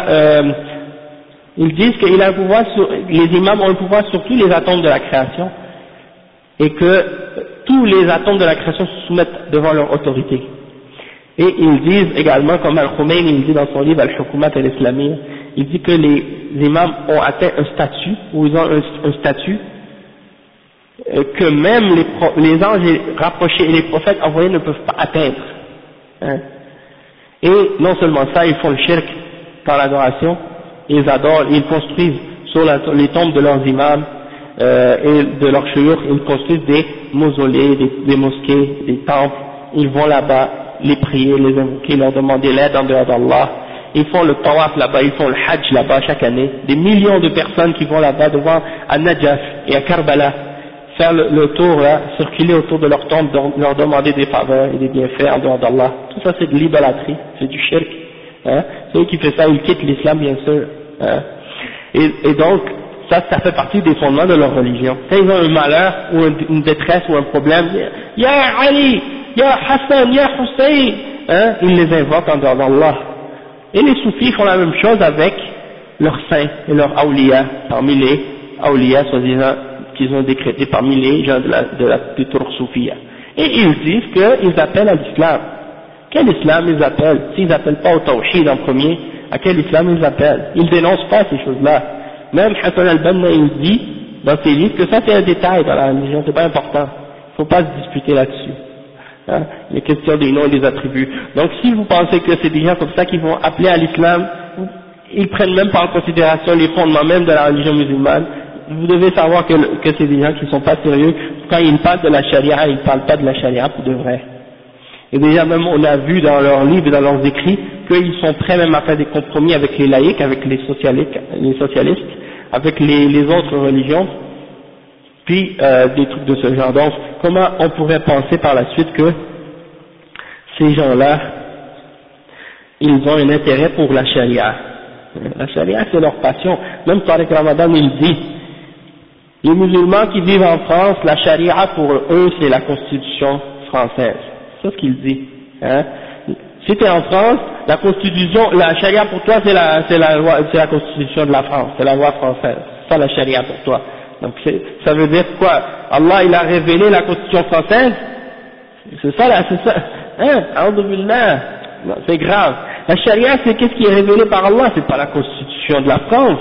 ils disent qu'il a un pouvoir sur, les imams ont un pouvoir sur tous les atomes de la création et que tous les atomes de la création se soumettent devant leur autorité. Et ils disent également, comme Al-Khomeini il dit dans son livre Al-Hukumat al-Islamiyya, il dit que les imams ont atteint un statut, ou ils ont un statut que même les anges rapprochés et les prophètes envoyés ne peuvent pas atteindre. Hein. Et non seulement ça, ils font le shirk dans l'adoration, ils adorent, ils construisent sur les tombes de leurs imams et de leurs shuyukh, ils construisent des mausolées, des mosquées, des temples, ils vont là-bas les prier, les invoquer, leur demander l'aide en dehors d'Allah. Ils font le tawaf là-bas, ils font le hajj là-bas chaque année. Des millions de personnes qui vont là-bas devant à Najaf et à Karbala, faire le tour là, circuler autour de leur tombe, leur demander des faveurs et des bienfaits en dehors d'Allah. Tout ça c'est de l'idolâtrie, c'est du shirk. Hein. Celui qui fait ça, il quitte l'islam bien sûr. Hein. Et donc, ça fait partie des fondements de leur religion. Quand ils ont un malheur ou une détresse ou un problème, Ya Ali, Ya Hassan, Ya Hussein, hein, ils les invoquent en dehors d'Allah. Et les soufis font la même chose avec leurs saints et leurs awliya, parmi les awliya soi-disant qu'ils ont décrétés parmi les gens de la tour soufia. Et ils disent qu'ils appellent à l'islam. Quel islam ils appellent? S'ils n'appellent pas au tawhid en premier, à quel islam ils appellent? Ils dénoncent pas ces choses-là. Même Hassan al-Banna il dit dans ses livres que ça c'est un détail dans la religion, c'est pas important. Il faut pas se disputer là-dessus. Hein, les questions des noms et des attributs. Donc si vous pensez que c'est des gens comme ça qui vont appeler à l'islam, ils prennent même pas en considération les fondements même de la religion musulmane. Vous devez savoir que c'est des gens qui sont pas sérieux. Quand ils parlent de la charia, ils parlent pas de la charia pour de vrai. Et déjà même on a vu dans leurs livres et dans leurs écrits qu'ils sont prêts même à faire des compromis avec les laïcs, avec les socialistes, avec les autres religions, puis des trucs de ce genre. Donc comment on pourrait penser par la suite que ces gens-là, ils ont un intérêt pour la charia? La charia c'est leur passion. Même Tariq Ramadan il dit, les musulmans qui vivent en France, la charia pour eux c'est la constitution française. C'est ce qu'il dit. Hein? Si tu es en France, la constitution, la charia pour toi c'est la constitution de la France, c'est la loi française. C'est ça la charia pour toi. Donc ça veut dire quoi? Allah il a révélé la constitution française? C'est ça là, c'est ça. A'udhu billah. Non, c'est grave. La charia, c'est qu'est-ce qui est révélé par Allah, c'est pas la constitution de la France.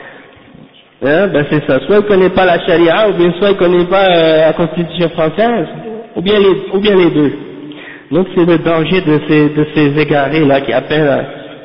Ben c'est ça, soit il connaît pas la charia, ou bien soit il connaît pas la constitution française, ou bien les deux. Donc c'est le danger de ces égarés là qui appellent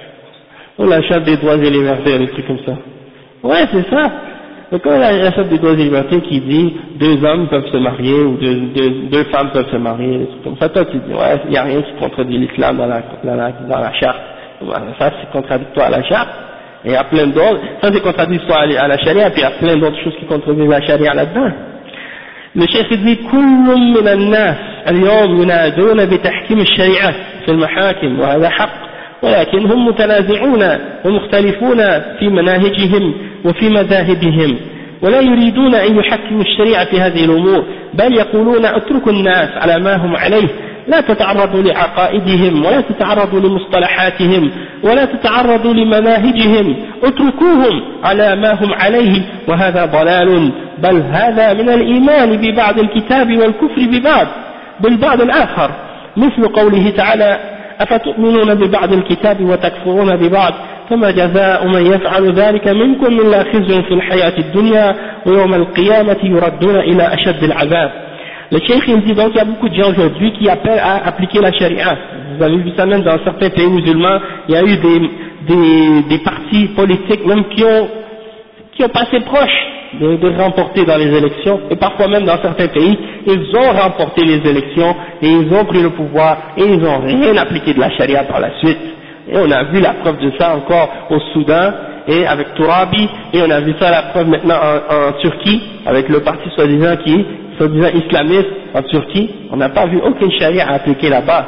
la charte des droits et libertés, des trucs comme ça. Ouais, c'est ça. Donc quand la charte des droits et libertés qui dit 2 hommes peuvent se marier ou deux femmes peuvent se marier, des trucs comme ça, toi tu dis ouais, il n'y a rien qui contredit l'islam dans la charte. Ça c'est contradictoire à la charte. Et il y a plein d'autres, ça c'est contradictoire à la charia, puis il y a plein d'autres choses qui contredisent la charia là-dedans. Le cheikh dit كل من الناس اليوم ينادون بتحكيم الشريعة في المحاكم وهذا حق ولكن هم متنازعون ومختلفون في مناهجهم وفي مذاهبهم ولا يريدون أن يحكموا الشريعة في هذه الأمور بل يقولون اتركوا الناس على ما هم عليه لا تتعرضوا لعقائدهم ولا تتعرضوا لمصطلحاتهم ولا تتعرضوا لمناهجهم اتركوهم على ما هم عليه وهذا ضلال بل هذا من الإيمان ببعض الكتاب والكفر بالبعض الآخر مثل قوله تعالى أفتؤمنون ببعض الكتاب وتكفرون ببعض فما جزاء من يفعل ذلك منكم إلا خزي في الحياة الدنيا ويوم القيامة يردون إلى أشد العذاب. Le cheikh il dit donc il y a beaucoup de gens aujourd'hui qui appellent à appliquer la charia. Vous avez vu ça même dans certains pays musulmans, il y a eu des partis politiques même qui ont passé proches de remporter dans les élections, et parfois même dans certains pays, ils ont remporté les élections et ils ont pris le pouvoir et ils n'ont rien appliqué de la charia par la suite. Et on a vu la preuve de ça encore au Soudan et avec Tourabi, et on a vu ça la preuve maintenant en Turquie avec le parti soi-disant islamiste en Turquie. On n'a pas vu aucune charia à appliquer là-bas,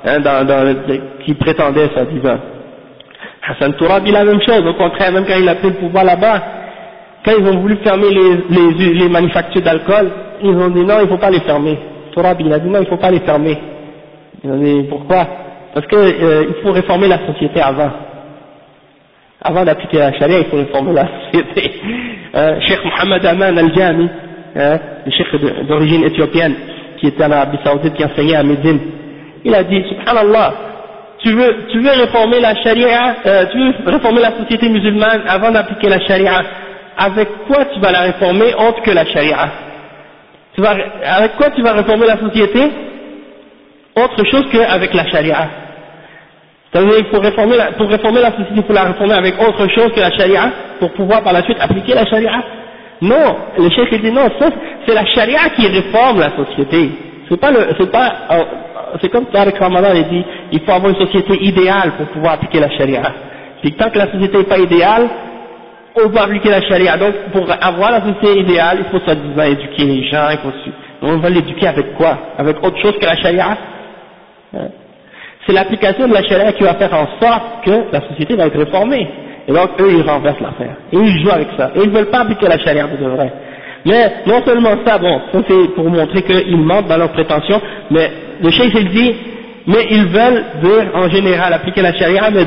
qui prétendait soi-disant. Hassan Tourabi la même chose, au contraire, même quand il a pris le pouvoir là-bas, quand ils ont voulu fermer les manufactures d'alcool, ils ont dit non, il ne faut pas les fermer. Tourabi il a dit non, il ne faut pas les fermer. Ils ont dit pourquoi? Parce que il faut réformer la société avant d'appliquer la charia, il faut réformer la société. Cheikh Mohamed Aman Al-Jami, le cheikh d'origine éthiopienne, qui était en Arabie Saoudite, qui enseignait à Médine, il a dit, subhanallah, tu veux réformer la charia, tu veux réformer la société musulmane avant d'appliquer la charia, avec quoi tu vas la réformer autre que la charia? Avec quoi tu vas réformer la société autre chose qu'avec la charia? C'est-à-dire pour réformer la société, il faut la réformer avec autre chose que la charia pour pouvoir par la suite appliquer la charia? Non, le cheikh dit non, c'est la charia qui réforme la société. C'est comme Tariq Ramadan il dit, il faut avoir une société idéale pour pouvoir appliquer la charia. Puis tant que la société n'est pas idéale, on va appliquer la charia. Donc pour avoir la société idéale, il faut soi-disant éduquer les gens, on va l'éduquer avec quoi? Avec autre chose que la charia? C'est l'application de la charia qui va faire en sorte que la société va être réformée. Et donc eux ils renversent l'affaire. Et ils jouent avec ça. Et ils ne veulent pas appliquer la charia de vrai. Mais non seulement ça, bon, ça c'est pour montrer qu'ils mentent dans leurs prétentions, mais le cheikh il dit, mais ils veulent dire en général appliquer la charia, mais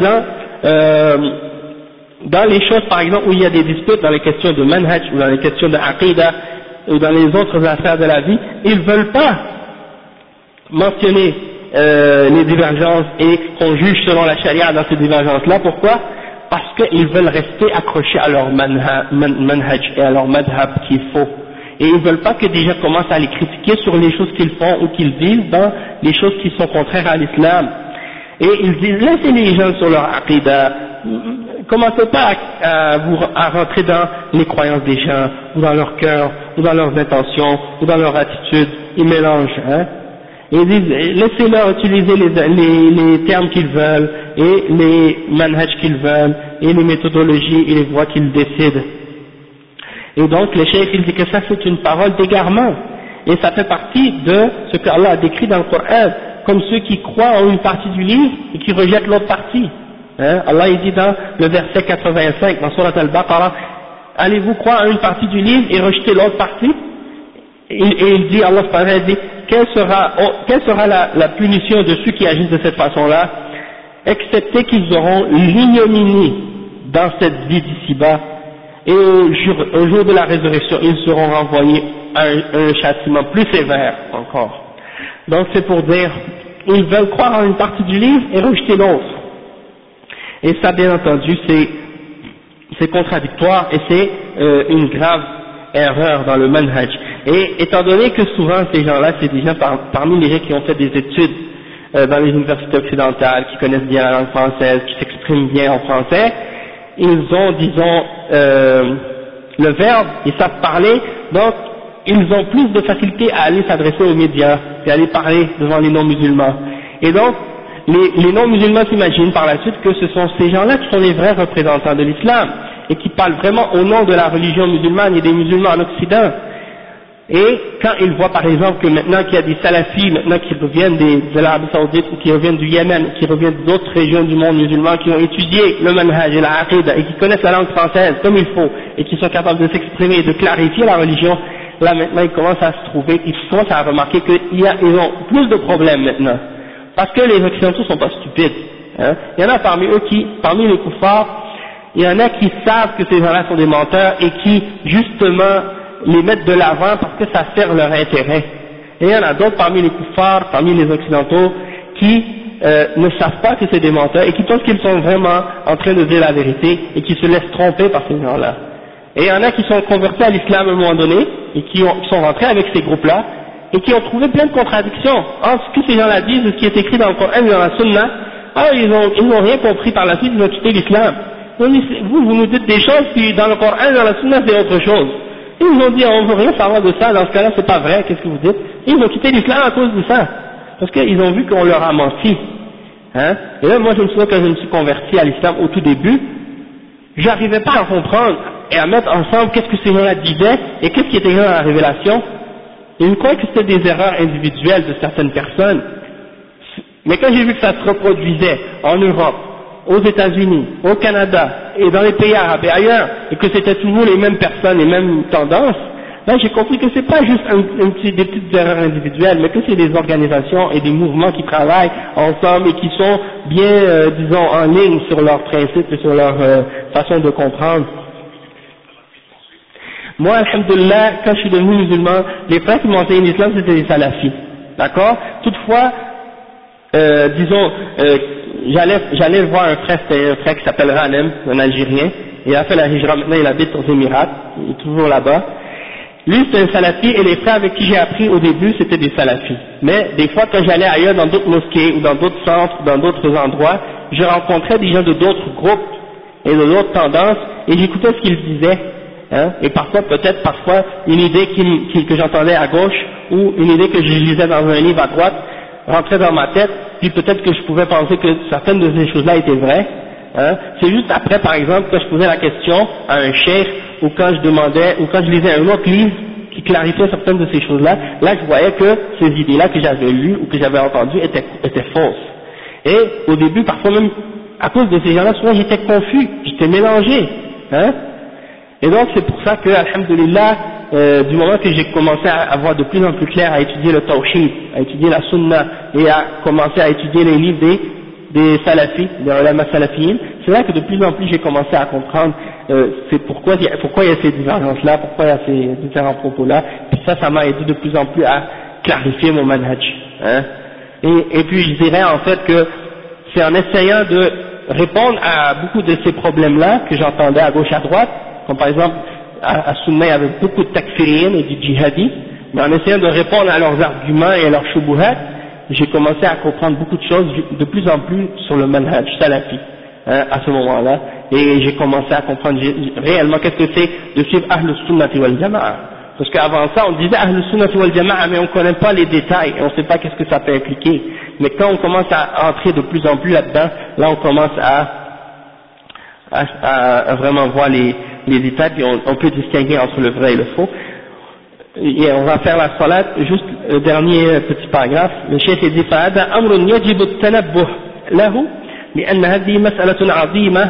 dans les choses par exemple où il y a des disputes dans les questions de manhaj ou dans les questions de aqida ou dans les autres affaires de la vie, ils ne veulent pas mentionner les divergences et qu'on juge selon la charia dans ces divergences-là. Pourquoi? Parce qu'ils veulent rester accrochés à leur manhaj et à leur madhab qui est faux. Et ils ne veulent pas que des gens commencent à les critiquer sur les choses qu'ils font ou qu'ils disent dans les choses qui sont contraires à l'islam. Et ils disent, laissez les gens sur leur aqida, commencez pas à rentrer dans les croyances des gens, ou dans leur cœur, ou dans leurs intentions, ou dans leur attitude, ils mélangent, hein. Et ils disent, laissez-leur utiliser les termes qu'ils veulent, et les manhaj qu'ils veulent, et les méthodologies et les voies qu'ils décident. Et donc le cheikh il dit que ça c'est une parole d'égarement, et ça fait partie de ce qu'Allah a décrit dans le Coran, comme ceux qui croient en une partie du livre et qui rejettent l'autre partie. Hein? Allah il dit dans le verset 85 dans Surat Al-Baqarah, allez-vous croire en une partie du livre et rejeter l'autre partie? Et il dit, Allah dit, quelle sera la punition de ceux qui agissent de cette façon-là, excepté qu'ils auront l'ignominie dans cette vie d'ici-bas, et au jour de la résurrection, ils seront renvoyés à un châtiment plus sévère encore. Donc c'est pour dire ils veulent croire en une partie du livre et rejeter l'autre. Et ça, bien entendu, c'est contradictoire et c'est une grave erreur dans le manhaj. Et étant donné que souvent ces gens-là, c'est des gens parmi les gens qui ont fait des études dans les universités occidentales, qui connaissent bien la langue française, qui s'expriment bien en français, ils ont, disons, le verbe, ils savent parler, donc ils ont plus de facilité à aller s'adresser aux médias et à aller parler devant les non-musulmans. Et donc, les non-musulmans s'imaginent par la suite que ce sont ces gens-là qui sont les vrais représentants de l'islam et qui parlent vraiment au nom de la religion musulmane et des musulmans en Occident. Et quand ils voient par exemple que maintenant qu'il y a des salafis, maintenant qui reviennent de l'Arabie Saoudite ou qui reviennent du Yémen, qui reviennent d'autres régions du monde musulman, qui ont étudié le manhaj et la aqida et qui connaissent la langue française comme il faut et qui sont capables de s'exprimer et de clarifier la religion, là maintenant ils commencent à se trouver, ils commencent à remarquer qu'ils ont plus de problèmes maintenant. Parce que les occidentaux sont pas stupides. Hein. Il y en a parmi eux parmi les kuffars, il y en a qui savent que ces gens-là sont des menteurs et qui justement les mettent de l'avant parce que ça sert leur intérêt. Et il y en a d'autres parmi les kuffars, parmi les occidentaux, qui ne savent pas que c'est des menteurs et qui pensent qu'ils sont vraiment en train de dire la vérité et qui se laissent tromper par ces gens-là. Et il y en a qui sont convertis à l'islam à un moment donné et qui sont rentrés avec ces groupes-là et qui ont trouvé plein de contradictions entre ce que ces gens-là disent et ce qui est écrit dans le Coran et dans la Sunna. Alors ils n'ont rien compris par la suite, ils ont quitté l'islam. Vous nous dites des choses, puis dans le Coran et dans la Sunna c'est autre chose. Ils nous ont dit on ne veut rien savoir de ça, dans ce cas-là c'est pas vrai, qu'est-ce que vous dites? Et ils ont quitté l'islam à cause de ça, parce qu'ils ont vu qu'on leur a menti. Hein? Et là moi je me souviens quand je me suis converti à l'islam au tout début, j'arrivais pas à comprendre et à mettre ensemble qu'est-ce que ces gens-là disaient et qu'est-ce qui était dans la révélation. Et je croyais que c'était des erreurs individuelles de certaines personnes. Mais quand j'ai vu que ça se reproduisait en Europe, aux États-Unis, au Canada et dans les pays arabes et ailleurs, et que c'était toujours les mêmes personnes, les mêmes tendances, là j'ai compris que c'est pas juste des petites erreurs individuelles, mais que c'est des organisations et des mouvements qui travaillent ensemble et qui sont bien, disons, en ligne sur leurs principes et sur leur façon de comprendre. Moi, alhamdoulilah, quand je suis devenu musulman, les frères qui m'ont enseigné l'islam c'était des salafis, d'accord? Toutefois, disons, j'allais voir un frère, c'était un frère qui s'appelle Ranem, un Algérien, il a fait la hijra, maintenant il habite aux Émirats, il est toujours là-bas. Lui c'est un salafi et les frères avec qui j'ai appris au début c'était des salafis. Mais des fois quand j'allais ailleurs dans d'autres mosquées ou dans d'autres centres, dans d'autres endroits, je rencontrais des gens de d'autres groupes et de d'autres tendances et j'écoutais ce qu'ils disaient. Hein, et parfois, une idée que j'entendais à gauche ou une idée que je lisais dans un livre à droite rentrait dans ma tête, puis peut-être que je pouvais penser que certaines de ces choses-là étaient vraies. Hein. C'est juste après, par exemple, quand je posais la question à un cheikh ou quand je lisais un autre livre qui clarifiait certaines de ces choses-là, là je voyais que ces idées-là que j'avais lues ou que j'avais entendues étaient fausses. Et au début, parfois même, à cause de ces gens-là, souvent j'étais confus, j'étais mélangé. Hein. Et donc c'est pour ça que, alhamdulillah, du moment que j'ai commencé à avoir de plus en plus clair à étudier le tawhid, à étudier la sunna et à commencer à étudier les livres des salafis, des ulama salafiyin, c'est là que de plus en plus j'ai commencé à comprendre pourquoi il y a ces divergences-là, pourquoi il y a ces différents propos-là, puis ça m'a aidé de plus en plus à clarifier mon manhaj. Hein. Et puis je dirais en fait que c'est en essayant de répondre à beaucoup de ces problèmes-là que j'entendais à gauche à droite, comme par exemple à Sunna il y avait beaucoup de takfiriyin et du djihadi, mais en essayant de répondre à leurs arguments et à leurs shubuhat, j'ai commencé à comprendre beaucoup de choses de plus en plus sur le manhaj salafi, hein, à ce moment-là, et j'ai commencé à comprendre réellement qu'est-ce que c'est de suivre Ahlus Sunnati wal Jama'a, parce qu'avant ça on disait Ahlus Sunnati wal Jama'a mais on ne connaît pas les détails, et on ne sait pas qu'est-ce que ça peut impliquer, mais quand on commence à entrer de plus en plus là-dedans, là on commence à vraiment voir les détails, puis on peut distinguer entre le vrai et le faux. Et on va faire la salat, juste le dernier petit paragraphe. Le chef dit فهذا أمر يجب التنبه له لأن هذه مسألة عظيمة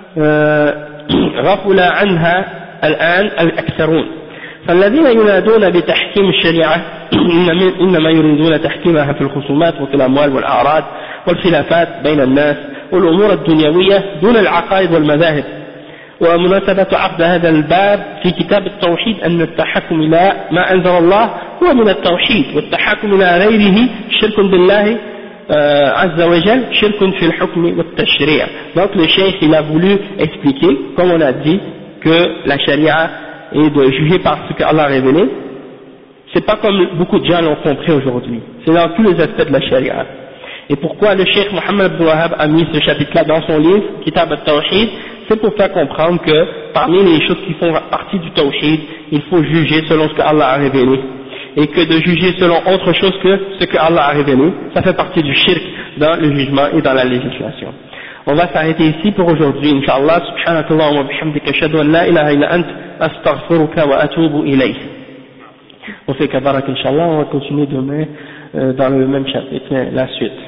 غفل عنها الآن الأكثرون فالذين ينادون بتحكيم الشريعة إنما يريدون تحكيمها في الخصومات وفي الأموال والأعراض والخلافات بين الناس والأمور الدنيوية دون العقائد والمذاهب. ومناسبة عقد هذا الباب في كتاب التوحيد أن التحكم إلى ما أنزل الله هو من التوحيد والتحكم إلى غيره شرك بالله Azza wa Jal, shirkun fil hukmi wa tashri'. Donc le cheikh il a voulu expliquer, comme on a dit, que la charia est de juger par ce qu'Allah a révélé. C'est pas comme beaucoup de gens l'ont compris aujourd'hui. C'est dans tous les aspects de la charia. Et pourquoi le cheikh Mohammed Abdul Wahhab a mis ce chapitre-là dans son livre, Kitab al-Tawhid, c'est pour faire comprendre que parmi les choses qui font partie du Tawhid, il faut juger selon ce que Allah a révélé. Et que de juger selon autre chose que ce que Allah a révélé, ça fait partie du shirk dans le jugement et dans la législation. On va s'arrêter ici pour aujourd'hui, Inch'Allah, subhanakallah wa bihamdika, ashhadu an la ilaha illa ant, astaghfiruka wa atubu ilayk. On fait kabarak, Inch'Allah, on va continuer demain dans le même chapitre, la suite.